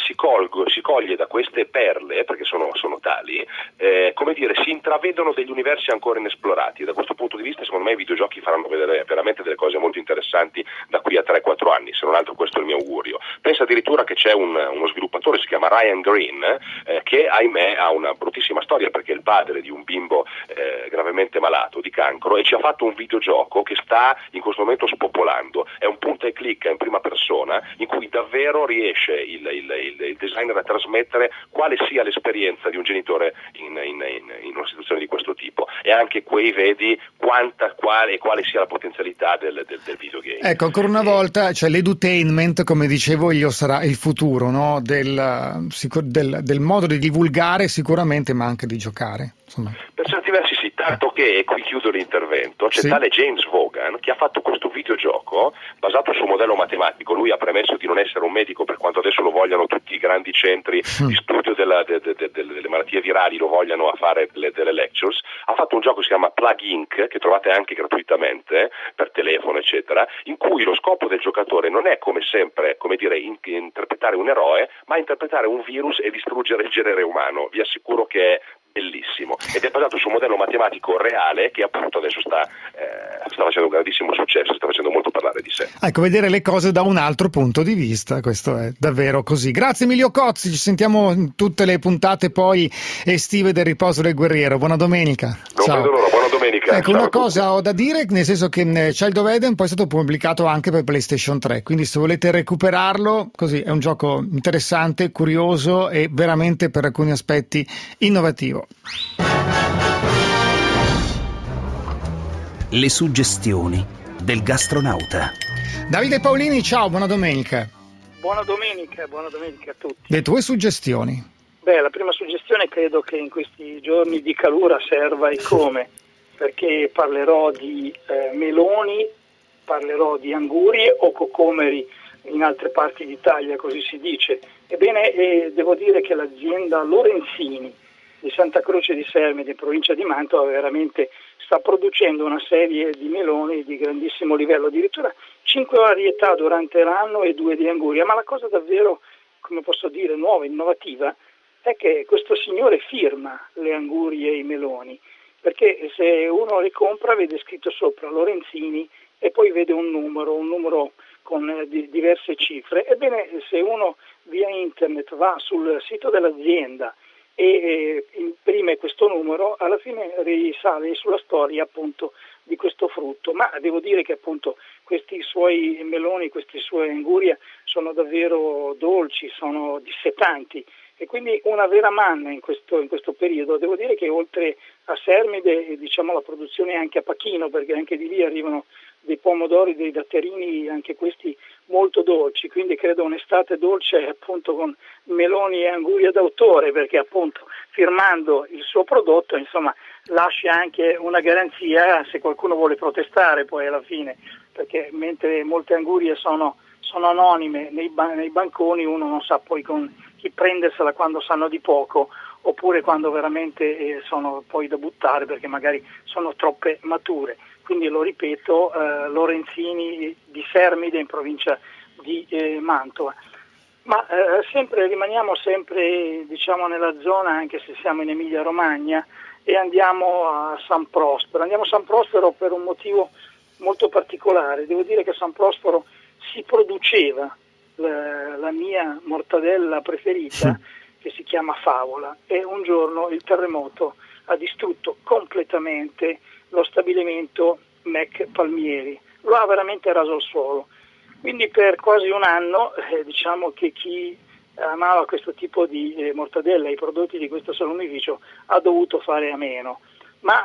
si coglie da queste perle, perché sono tali, si intravedono degli universi ancora inesplorati, e da questo questo punto di vista secondo me i videogiochi faranno vedere veramente delle cose molto interessanti da qui a 3-4 anni, se non altro questo è il mio augurio. Pensa addirittura che c'è uno sviluppatore, si chiama Ryan Green, che ahimè ha una bruttissima storia perché è il padre di un bimbo gravemente malato di cancro e ci ha fatto un videogioco che sta in questo momento spopolando, è un punta e clicca in prima persona in cui davvero riesce il designer a trasmettere quale sia l'esperienza di un genitore in una situazione di questo tipo, e anche qui vedi quale sia la potenzialità del videogame. Ecco, ancora una volta, cioè l'edutainment, come dicevo io, sarà il futuro, no? del modo di divulgare sicuramente, ma anche di giocare. Insomma. Per certi versi sì, tanto che, e qui chiudo l'intervento, c'è tale James Vaughan che ha fatto questo videogioco basato su un modello matematico. Lui ha premesso di non essere un medico, per quanto adesso lo vogliano tutti i grandi centri di studio delle malattie virali, lo vogliano a fare delle lectures. Ha fatto un gioco che si chiama Plug Inc., che trovate anche gratuitamente per telefono eccetera, in cui lo scopo del giocatore non è come sempre, come dire, interpretare un eroe, ma interpretare un virus e distruggere il genere umano. Vi assicuro che è bellissimo, ed è basato su un modello matematico reale che appunto adesso sta facendo un grandissimo successo, sta facendo molto parlare di sé. Ecco, vedere le cose da un altro punto di vista, questo è davvero così. Grazie Emilio Cozzi, ci sentiamo in tutte le puntate poi estive del Riposo del Guerriero. Buona domenica. Non vedo l'ora, buona domenica. Ecco, una cosa ho da dire, nel senso che Child of Eden poi è stato pubblicato anche per PlayStation 3, quindi se volete recuperarlo, così è un gioco interessante, curioso e veramente per alcuni aspetti innovativo. Le suggestioni del gastronauta. Davide Paolini, ciao, buona domenica. Buona domenica a tutti. Le tue suggestioni? La prima suggestione credo che in questi giorni di calura serva e come, perché parlerò di meloni, parlerò di angurie o cocomeri in altre parti d'Italia, così si dice. Ebbene, devo dire che l'azienda Lorenzini di Santa Croce di Sermide, in provincia di Mantova, veramente sta producendo una serie di meloni di grandissimo livello, addirittura 5 varietà durante l'anno e 2 di anguria, ma la cosa davvero, come posso dire, nuova, innovativa, è che questo signore firma le angurie e i meloni, perché se uno le compra vede scritto sopra Lorenzini e poi vede un numero con diverse cifre. Ebbene, se uno via internet va sul sito dell'azienda e imprime questo numero, alla fine risale sulla storia appunto di questo frutto, ma devo dire che appunto questi suoi meloni, queste sue angurie sono davvero dolci, sono dissetanti e quindi una vera manna in questo periodo. Devo dire che oltre a Sermide, diciamo, la produzione è anche a Pachino, perché anche di lì arrivano dei pomodori, dei datterini, anche questi molto dolci, quindi credo un'estate dolce appunto con meloni e angurie d'autore, perché appunto firmando il suo prodotto, insomma, lascia anche una garanzia se qualcuno vuole protestare poi alla fine, perché mentre molte angurie sono anonime nei banconi, uno non sa poi con chi prendersela quando sanno di poco oppure quando veramente sono poi da buttare perché magari sono troppe mature. Quindi lo ripeto, Lorenzini di Sermide in provincia di Mantova. Ma rimaniamo sempre diciamo nella zona, anche se siamo in Emilia Romagna, e andiamo a San Prospero. Andiamo a San Prospero per un motivo molto particolare. Devo dire che a San Prospero si produceva la mia mortadella preferita, che si chiama Favola, e un giorno il terremoto ha distrutto completamente lo stabilimento Mac Palmieri, lo ha veramente raso al suolo. Quindi per quasi un anno diciamo che chi amava questo tipo di mortadella e i prodotti di questo salumificio ha dovuto fare a meno. Ma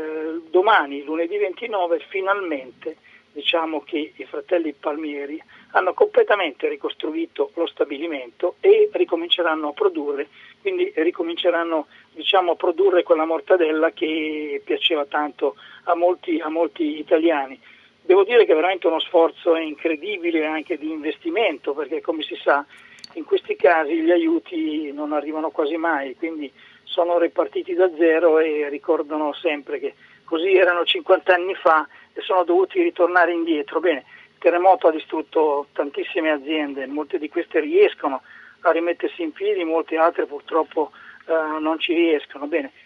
domani, lunedì 29, finalmente diciamo che i fratelli Palmieri hanno completamente ricostruito lo stabilimento e ricominceranno a produrre, quindi ricominceranno diciamo a produrre quella mortadella che piaceva tanto a molti italiani. Devo dire che è veramente uno sforzo incredibile anche di investimento, perché come si sa in questi casi gli aiuti non arrivano quasi mai, quindi sono ripartiti da zero e ricordano sempre che così erano 50 anni fa e sono dovuti ritornare indietro. Bene, il terremoto ha distrutto tantissime aziende, molte di queste riescono a rimettersi in piedi, molte altre purtroppo non ci riescono. Bene,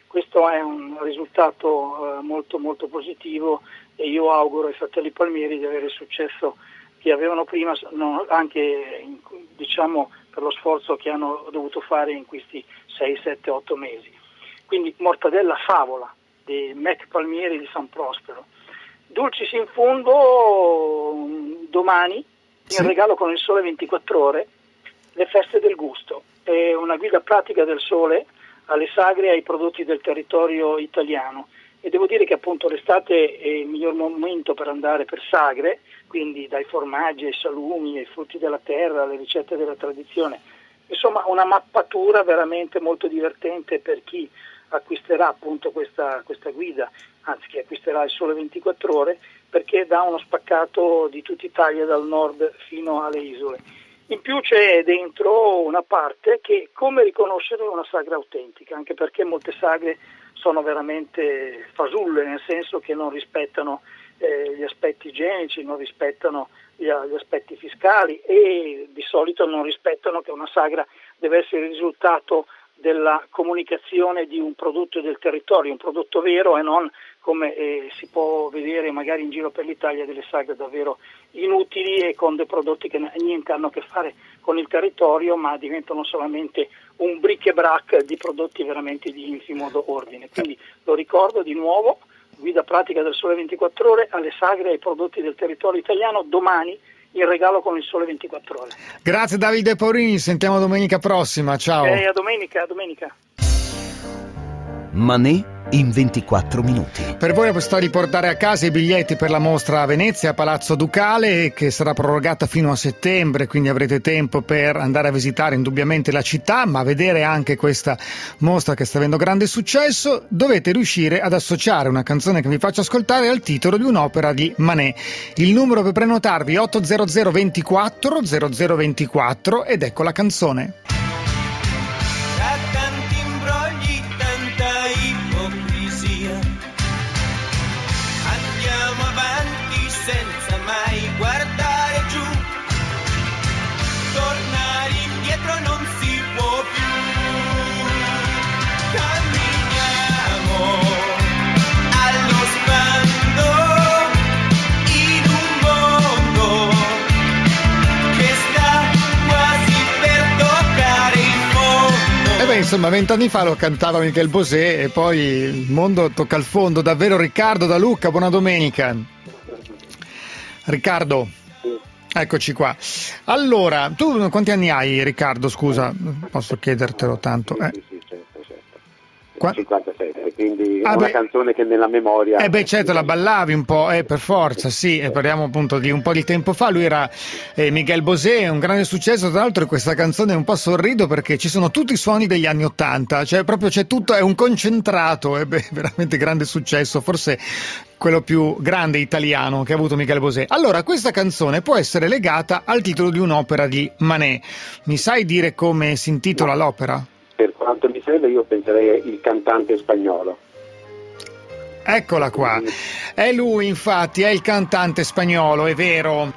Questo è un risultato molto molto positivo e io auguro ai fratelli Palmieri di avere il successo che avevano prima, anche diciamo per lo sforzo che hanno dovuto fare in questi 6, 7, 8 mesi. Quindi mortadella favola di Mac Palmieri di San Prospero. Dulcis in fondo domani in regalo con il Sole 24 Ore, le feste del gusto. È una guida pratica del Sole alle sagre e ai prodotti del territorio italiano. E devo dire che appunto l'estate è il miglior momento per andare per sagre, quindi dai formaggi ai salumi, ai frutti della terra, alle ricette della tradizione. Insomma, una mappatura veramente molto divertente per chi acquisterà appunto questa guida, anzi chi acquisterà il Sole 24 Ore, perché dà uno spaccato di tutta Italia dal nord fino alle isole. In più c'è dentro una parte che come riconoscere una sagra autentica, anche perché molte sagre sono veramente fasulle, nel senso che non rispettano gli aspetti igienici, non rispettano gli aspetti fiscali e di solito non rispettano che una sagra deve essere il risultato della comunicazione di un prodotto del territorio, un prodotto vero e non come si può vedere magari in giro per l'Italia delle sagre davvero inutili e con dei prodotti che niente hanno a che fare con il territorio ma diventano solamente un bric-et-brac di prodotti veramente di infimo ordine. Quindi lo ricordo di nuovo, guida pratica del Sole 24 Ore alle sagre e ai prodotti del territorio italiano domani in regalo con il Sole 24 Ore. Grazie Davide Paurini, sentiamo domenica prossima, ciao. A domenica. Manet in 24 minuti. Per voi la possibilità di portare a casa i biglietti per la mostra a Venezia, a Palazzo Ducale, che sarà prorogata fino a settembre, quindi avrete tempo per andare a visitare indubbiamente la città, ma vedere anche questa mostra che sta avendo grande successo. Dovete riuscire ad associare una canzone che vi faccio ascoltare al titolo di un'opera di Manet. Il numero per prenotarvi 800 24 0024 ed ecco la canzone. Senza mai guardare giù, tornare indietro non si può più. Camminiamo allo sbando in un mondo che sta quasi per toccare il fondo. E beh, insomma, 20 anni fa lo cantava Michel Bosé e poi il mondo tocca il fondo. Davvero. Riccardo da Lucca, buona domenica. Riccardo, eccoci qua. Allora, tu quanti anni hai, Riccardo? Scusa, posso chiedertelo tanto? Sì, certo. 57, quindi è una canzone che nella memoria... certo, la ballavi un po', per forza, sì, parliamo appunto di un po' di tempo fa, lui era Miguel Bosé, un grande successo, tra l'altro questa canzone un po' sorrido perché ci sono tutti i suoni degli anni '80, cioè proprio c'è tutto, è un concentrato, è veramente grande successo, forse quello più grande italiano che ha avuto Michel Bosé. Allora, questa canzone può essere legata al titolo di un'opera di Manet. Mi sai dire come si intitola l'opera? Per quanto mi serve io penserei Il cantante spagnolo. Eccola qua, è lui infatti, è il cantante spagnolo, è vero,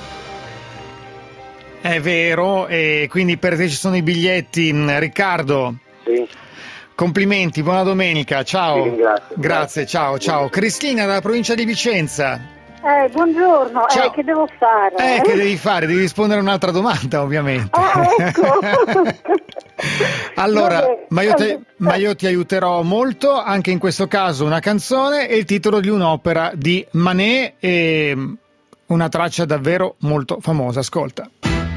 e quindi per te ci sono i biglietti, Riccardo. Sì. Complimenti, buona domenica, ciao. Ti ringrazio. Grazie, ciao. Cristina dalla provincia di Vicenza. Buongiorno, che devo fare? Che devi fare? Devi rispondere a un'altra domanda, ovviamente. Ecco. Allora, ma io ti aiuterò molto, anche in questo caso una canzone e il titolo di un'opera di Manet e una traccia davvero molto famosa, ascolta.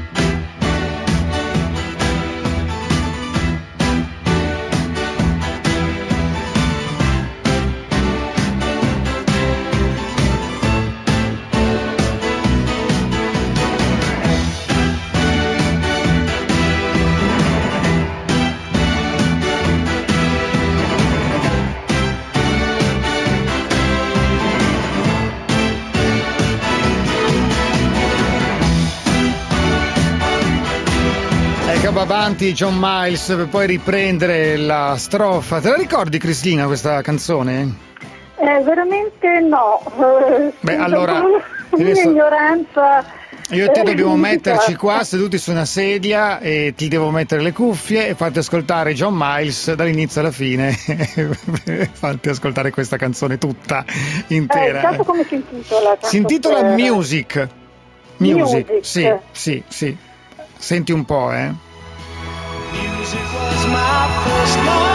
Va avanti John Miles per poi riprendere la strofa. Te la ricordi, Cristina, questa canzone? Veramente no. Beh, allora un'ignoranza Io e te dobbiamo metterci qua seduti su una sedia e ti devo mettere le cuffie e farti ascoltare John Miles dall'inizio alla fine. Farti ascoltare questa canzone tutta intera. Intanto come si intitola? Si intitola Music. Music. Sì. Senti un po', Music was my first love,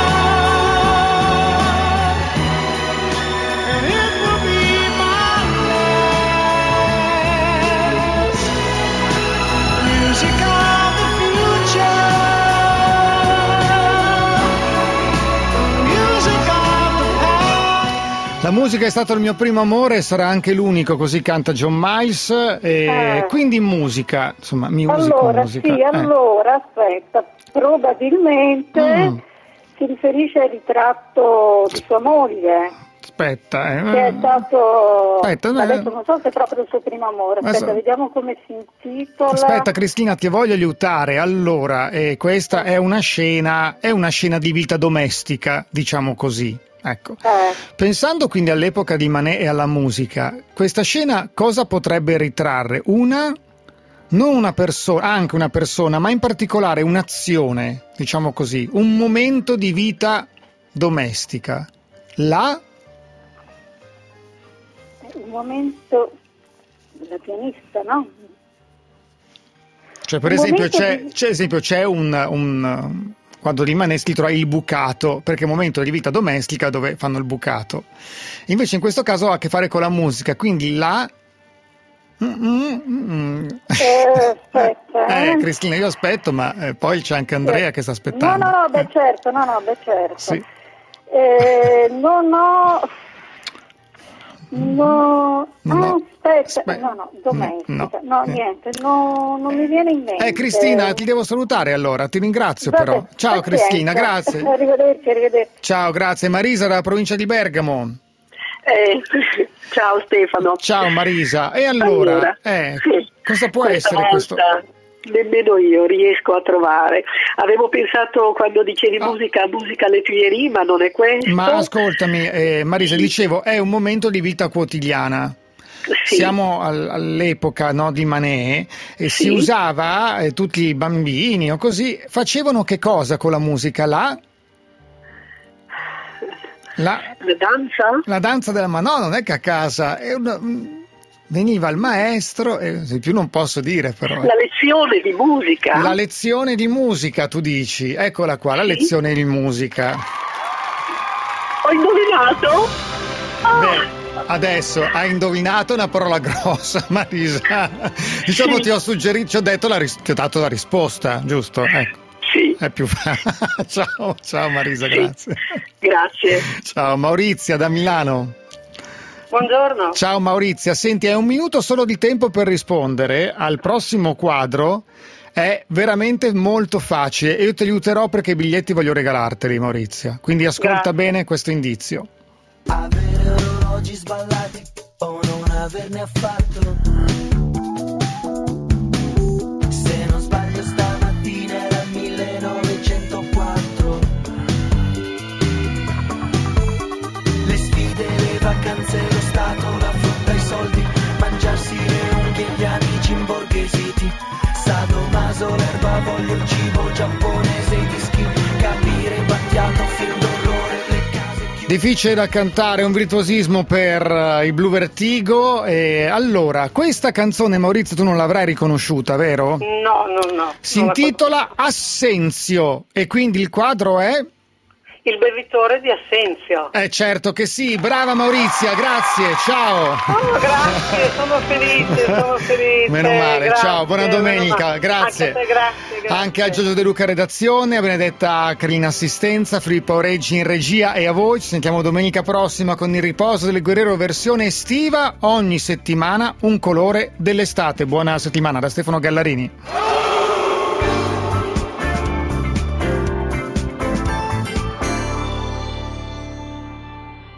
and it will be my last. Music of the future, music of the past. La musica è stato il mio primo amore, sarà anche l'unico, così canta John Miles. Quindi musica, insomma, Allora, aspetta, probabilmente si riferisce al ritratto di sua moglie. Aspetta, che è stato Aspetta, adesso non so se è proprio il suo primo amore. Aspetta, vediamo come si intitola. Aspetta, Cristina, ti voglio aiutare. Allora, questa è una scena di vita domestica, diciamo così. Ecco. Pensando quindi all'epoca di Manet e alla musica, questa scena cosa potrebbe ritrarre? Non una persona, anche una persona, ma in particolare un'azione, diciamo così, un momento di vita domestica. Un momento della pianista, no? Cioè, per esempio, c'è un quando di Manet si trova il bucato, perché è un momento di vita domestica dove fanno il bucato. Invece in questo caso ha a che fare con la musica, quindi aspetta. Cristina, io aspetto, ma poi c'è anche Andrea che sta aspettando. No, beh certo. Sì. Domestica. Niente, non mi viene in mente. Cristina, ti devo salutare allora, ti ringrazio. Vabbè, però. Ciao Cristina, grazie. Arrivederci. Ciao, grazie. Marisa dalla provincia di Bergamo. Ciao Stefano. Ciao Marisa. E allora, cosa può essere questo? Nemmeno io riesco a trovare. Avevo pensato, quando dicevi musica Lettieri, ma non è questo. Ma ascoltami, Marisa, dicevo, è un momento di vita quotidiana. Sì. Siamo all'epoca, no, di Manet e si usava, tutti i bambini o così facevano che cosa con la musica? La danza? La danza della no, non è che a casa veniva il maestro, di più non posso dire però. La lezione di musica. La lezione di musica, tu dici. Eccola qua, la lezione di musica. Ho indovinato? Beh, adesso hai indovinato una parola grossa, Marisa. Diciamo ti ho suggerito, ti ho dato la risposta, giusto? Ecco. Sì. È più ciao Marisa, grazie. Grazie. Ciao Maurizia da Milano. Buongiorno. Ciao Maurizia, senti, hai un minuto solo di tempo per rispondere al prossimo quadro. È veramente molto facile e io ti aiuterò perché i biglietti voglio regalarteli, Maurizia. Quindi ascolta bene questo indizio. Avere orologi sballati o non averne affatto. Se non sbaglio stamattina era 1904. Le sfide, le vacanze, lo stato, la frutta, i soldi, mangiarsi le unghie, gli amici imborghesiti. Sadomaso, l'erba, voglio il cibo giapponese, i dischi, capire Battiato, film d'orrore, le case. Difficile da cantare, un virtuosismo per i Blu Vertigo. Allora, questa canzone, Maurizio, tu non l'avrai riconosciuta, vero? No. Si intitola Assenzio e quindi il quadro è? Il bevitore di Assenzio. Certo che sì, brava Maurizia, grazie, ciao. Oh, grazie, sono felice. Meno male, grazie, ciao, buona domenica, grazie. Anche a te, grazie. Anche a Giorgio De Luca redazione, a Benedetta Carina assistenza, Filippo Oreggi in regia e a voi. Ci sentiamo domenica prossima con Il riposo del guerriero versione estiva, ogni settimana un colore dell'estate. Buona settimana da Stefano Gallarini.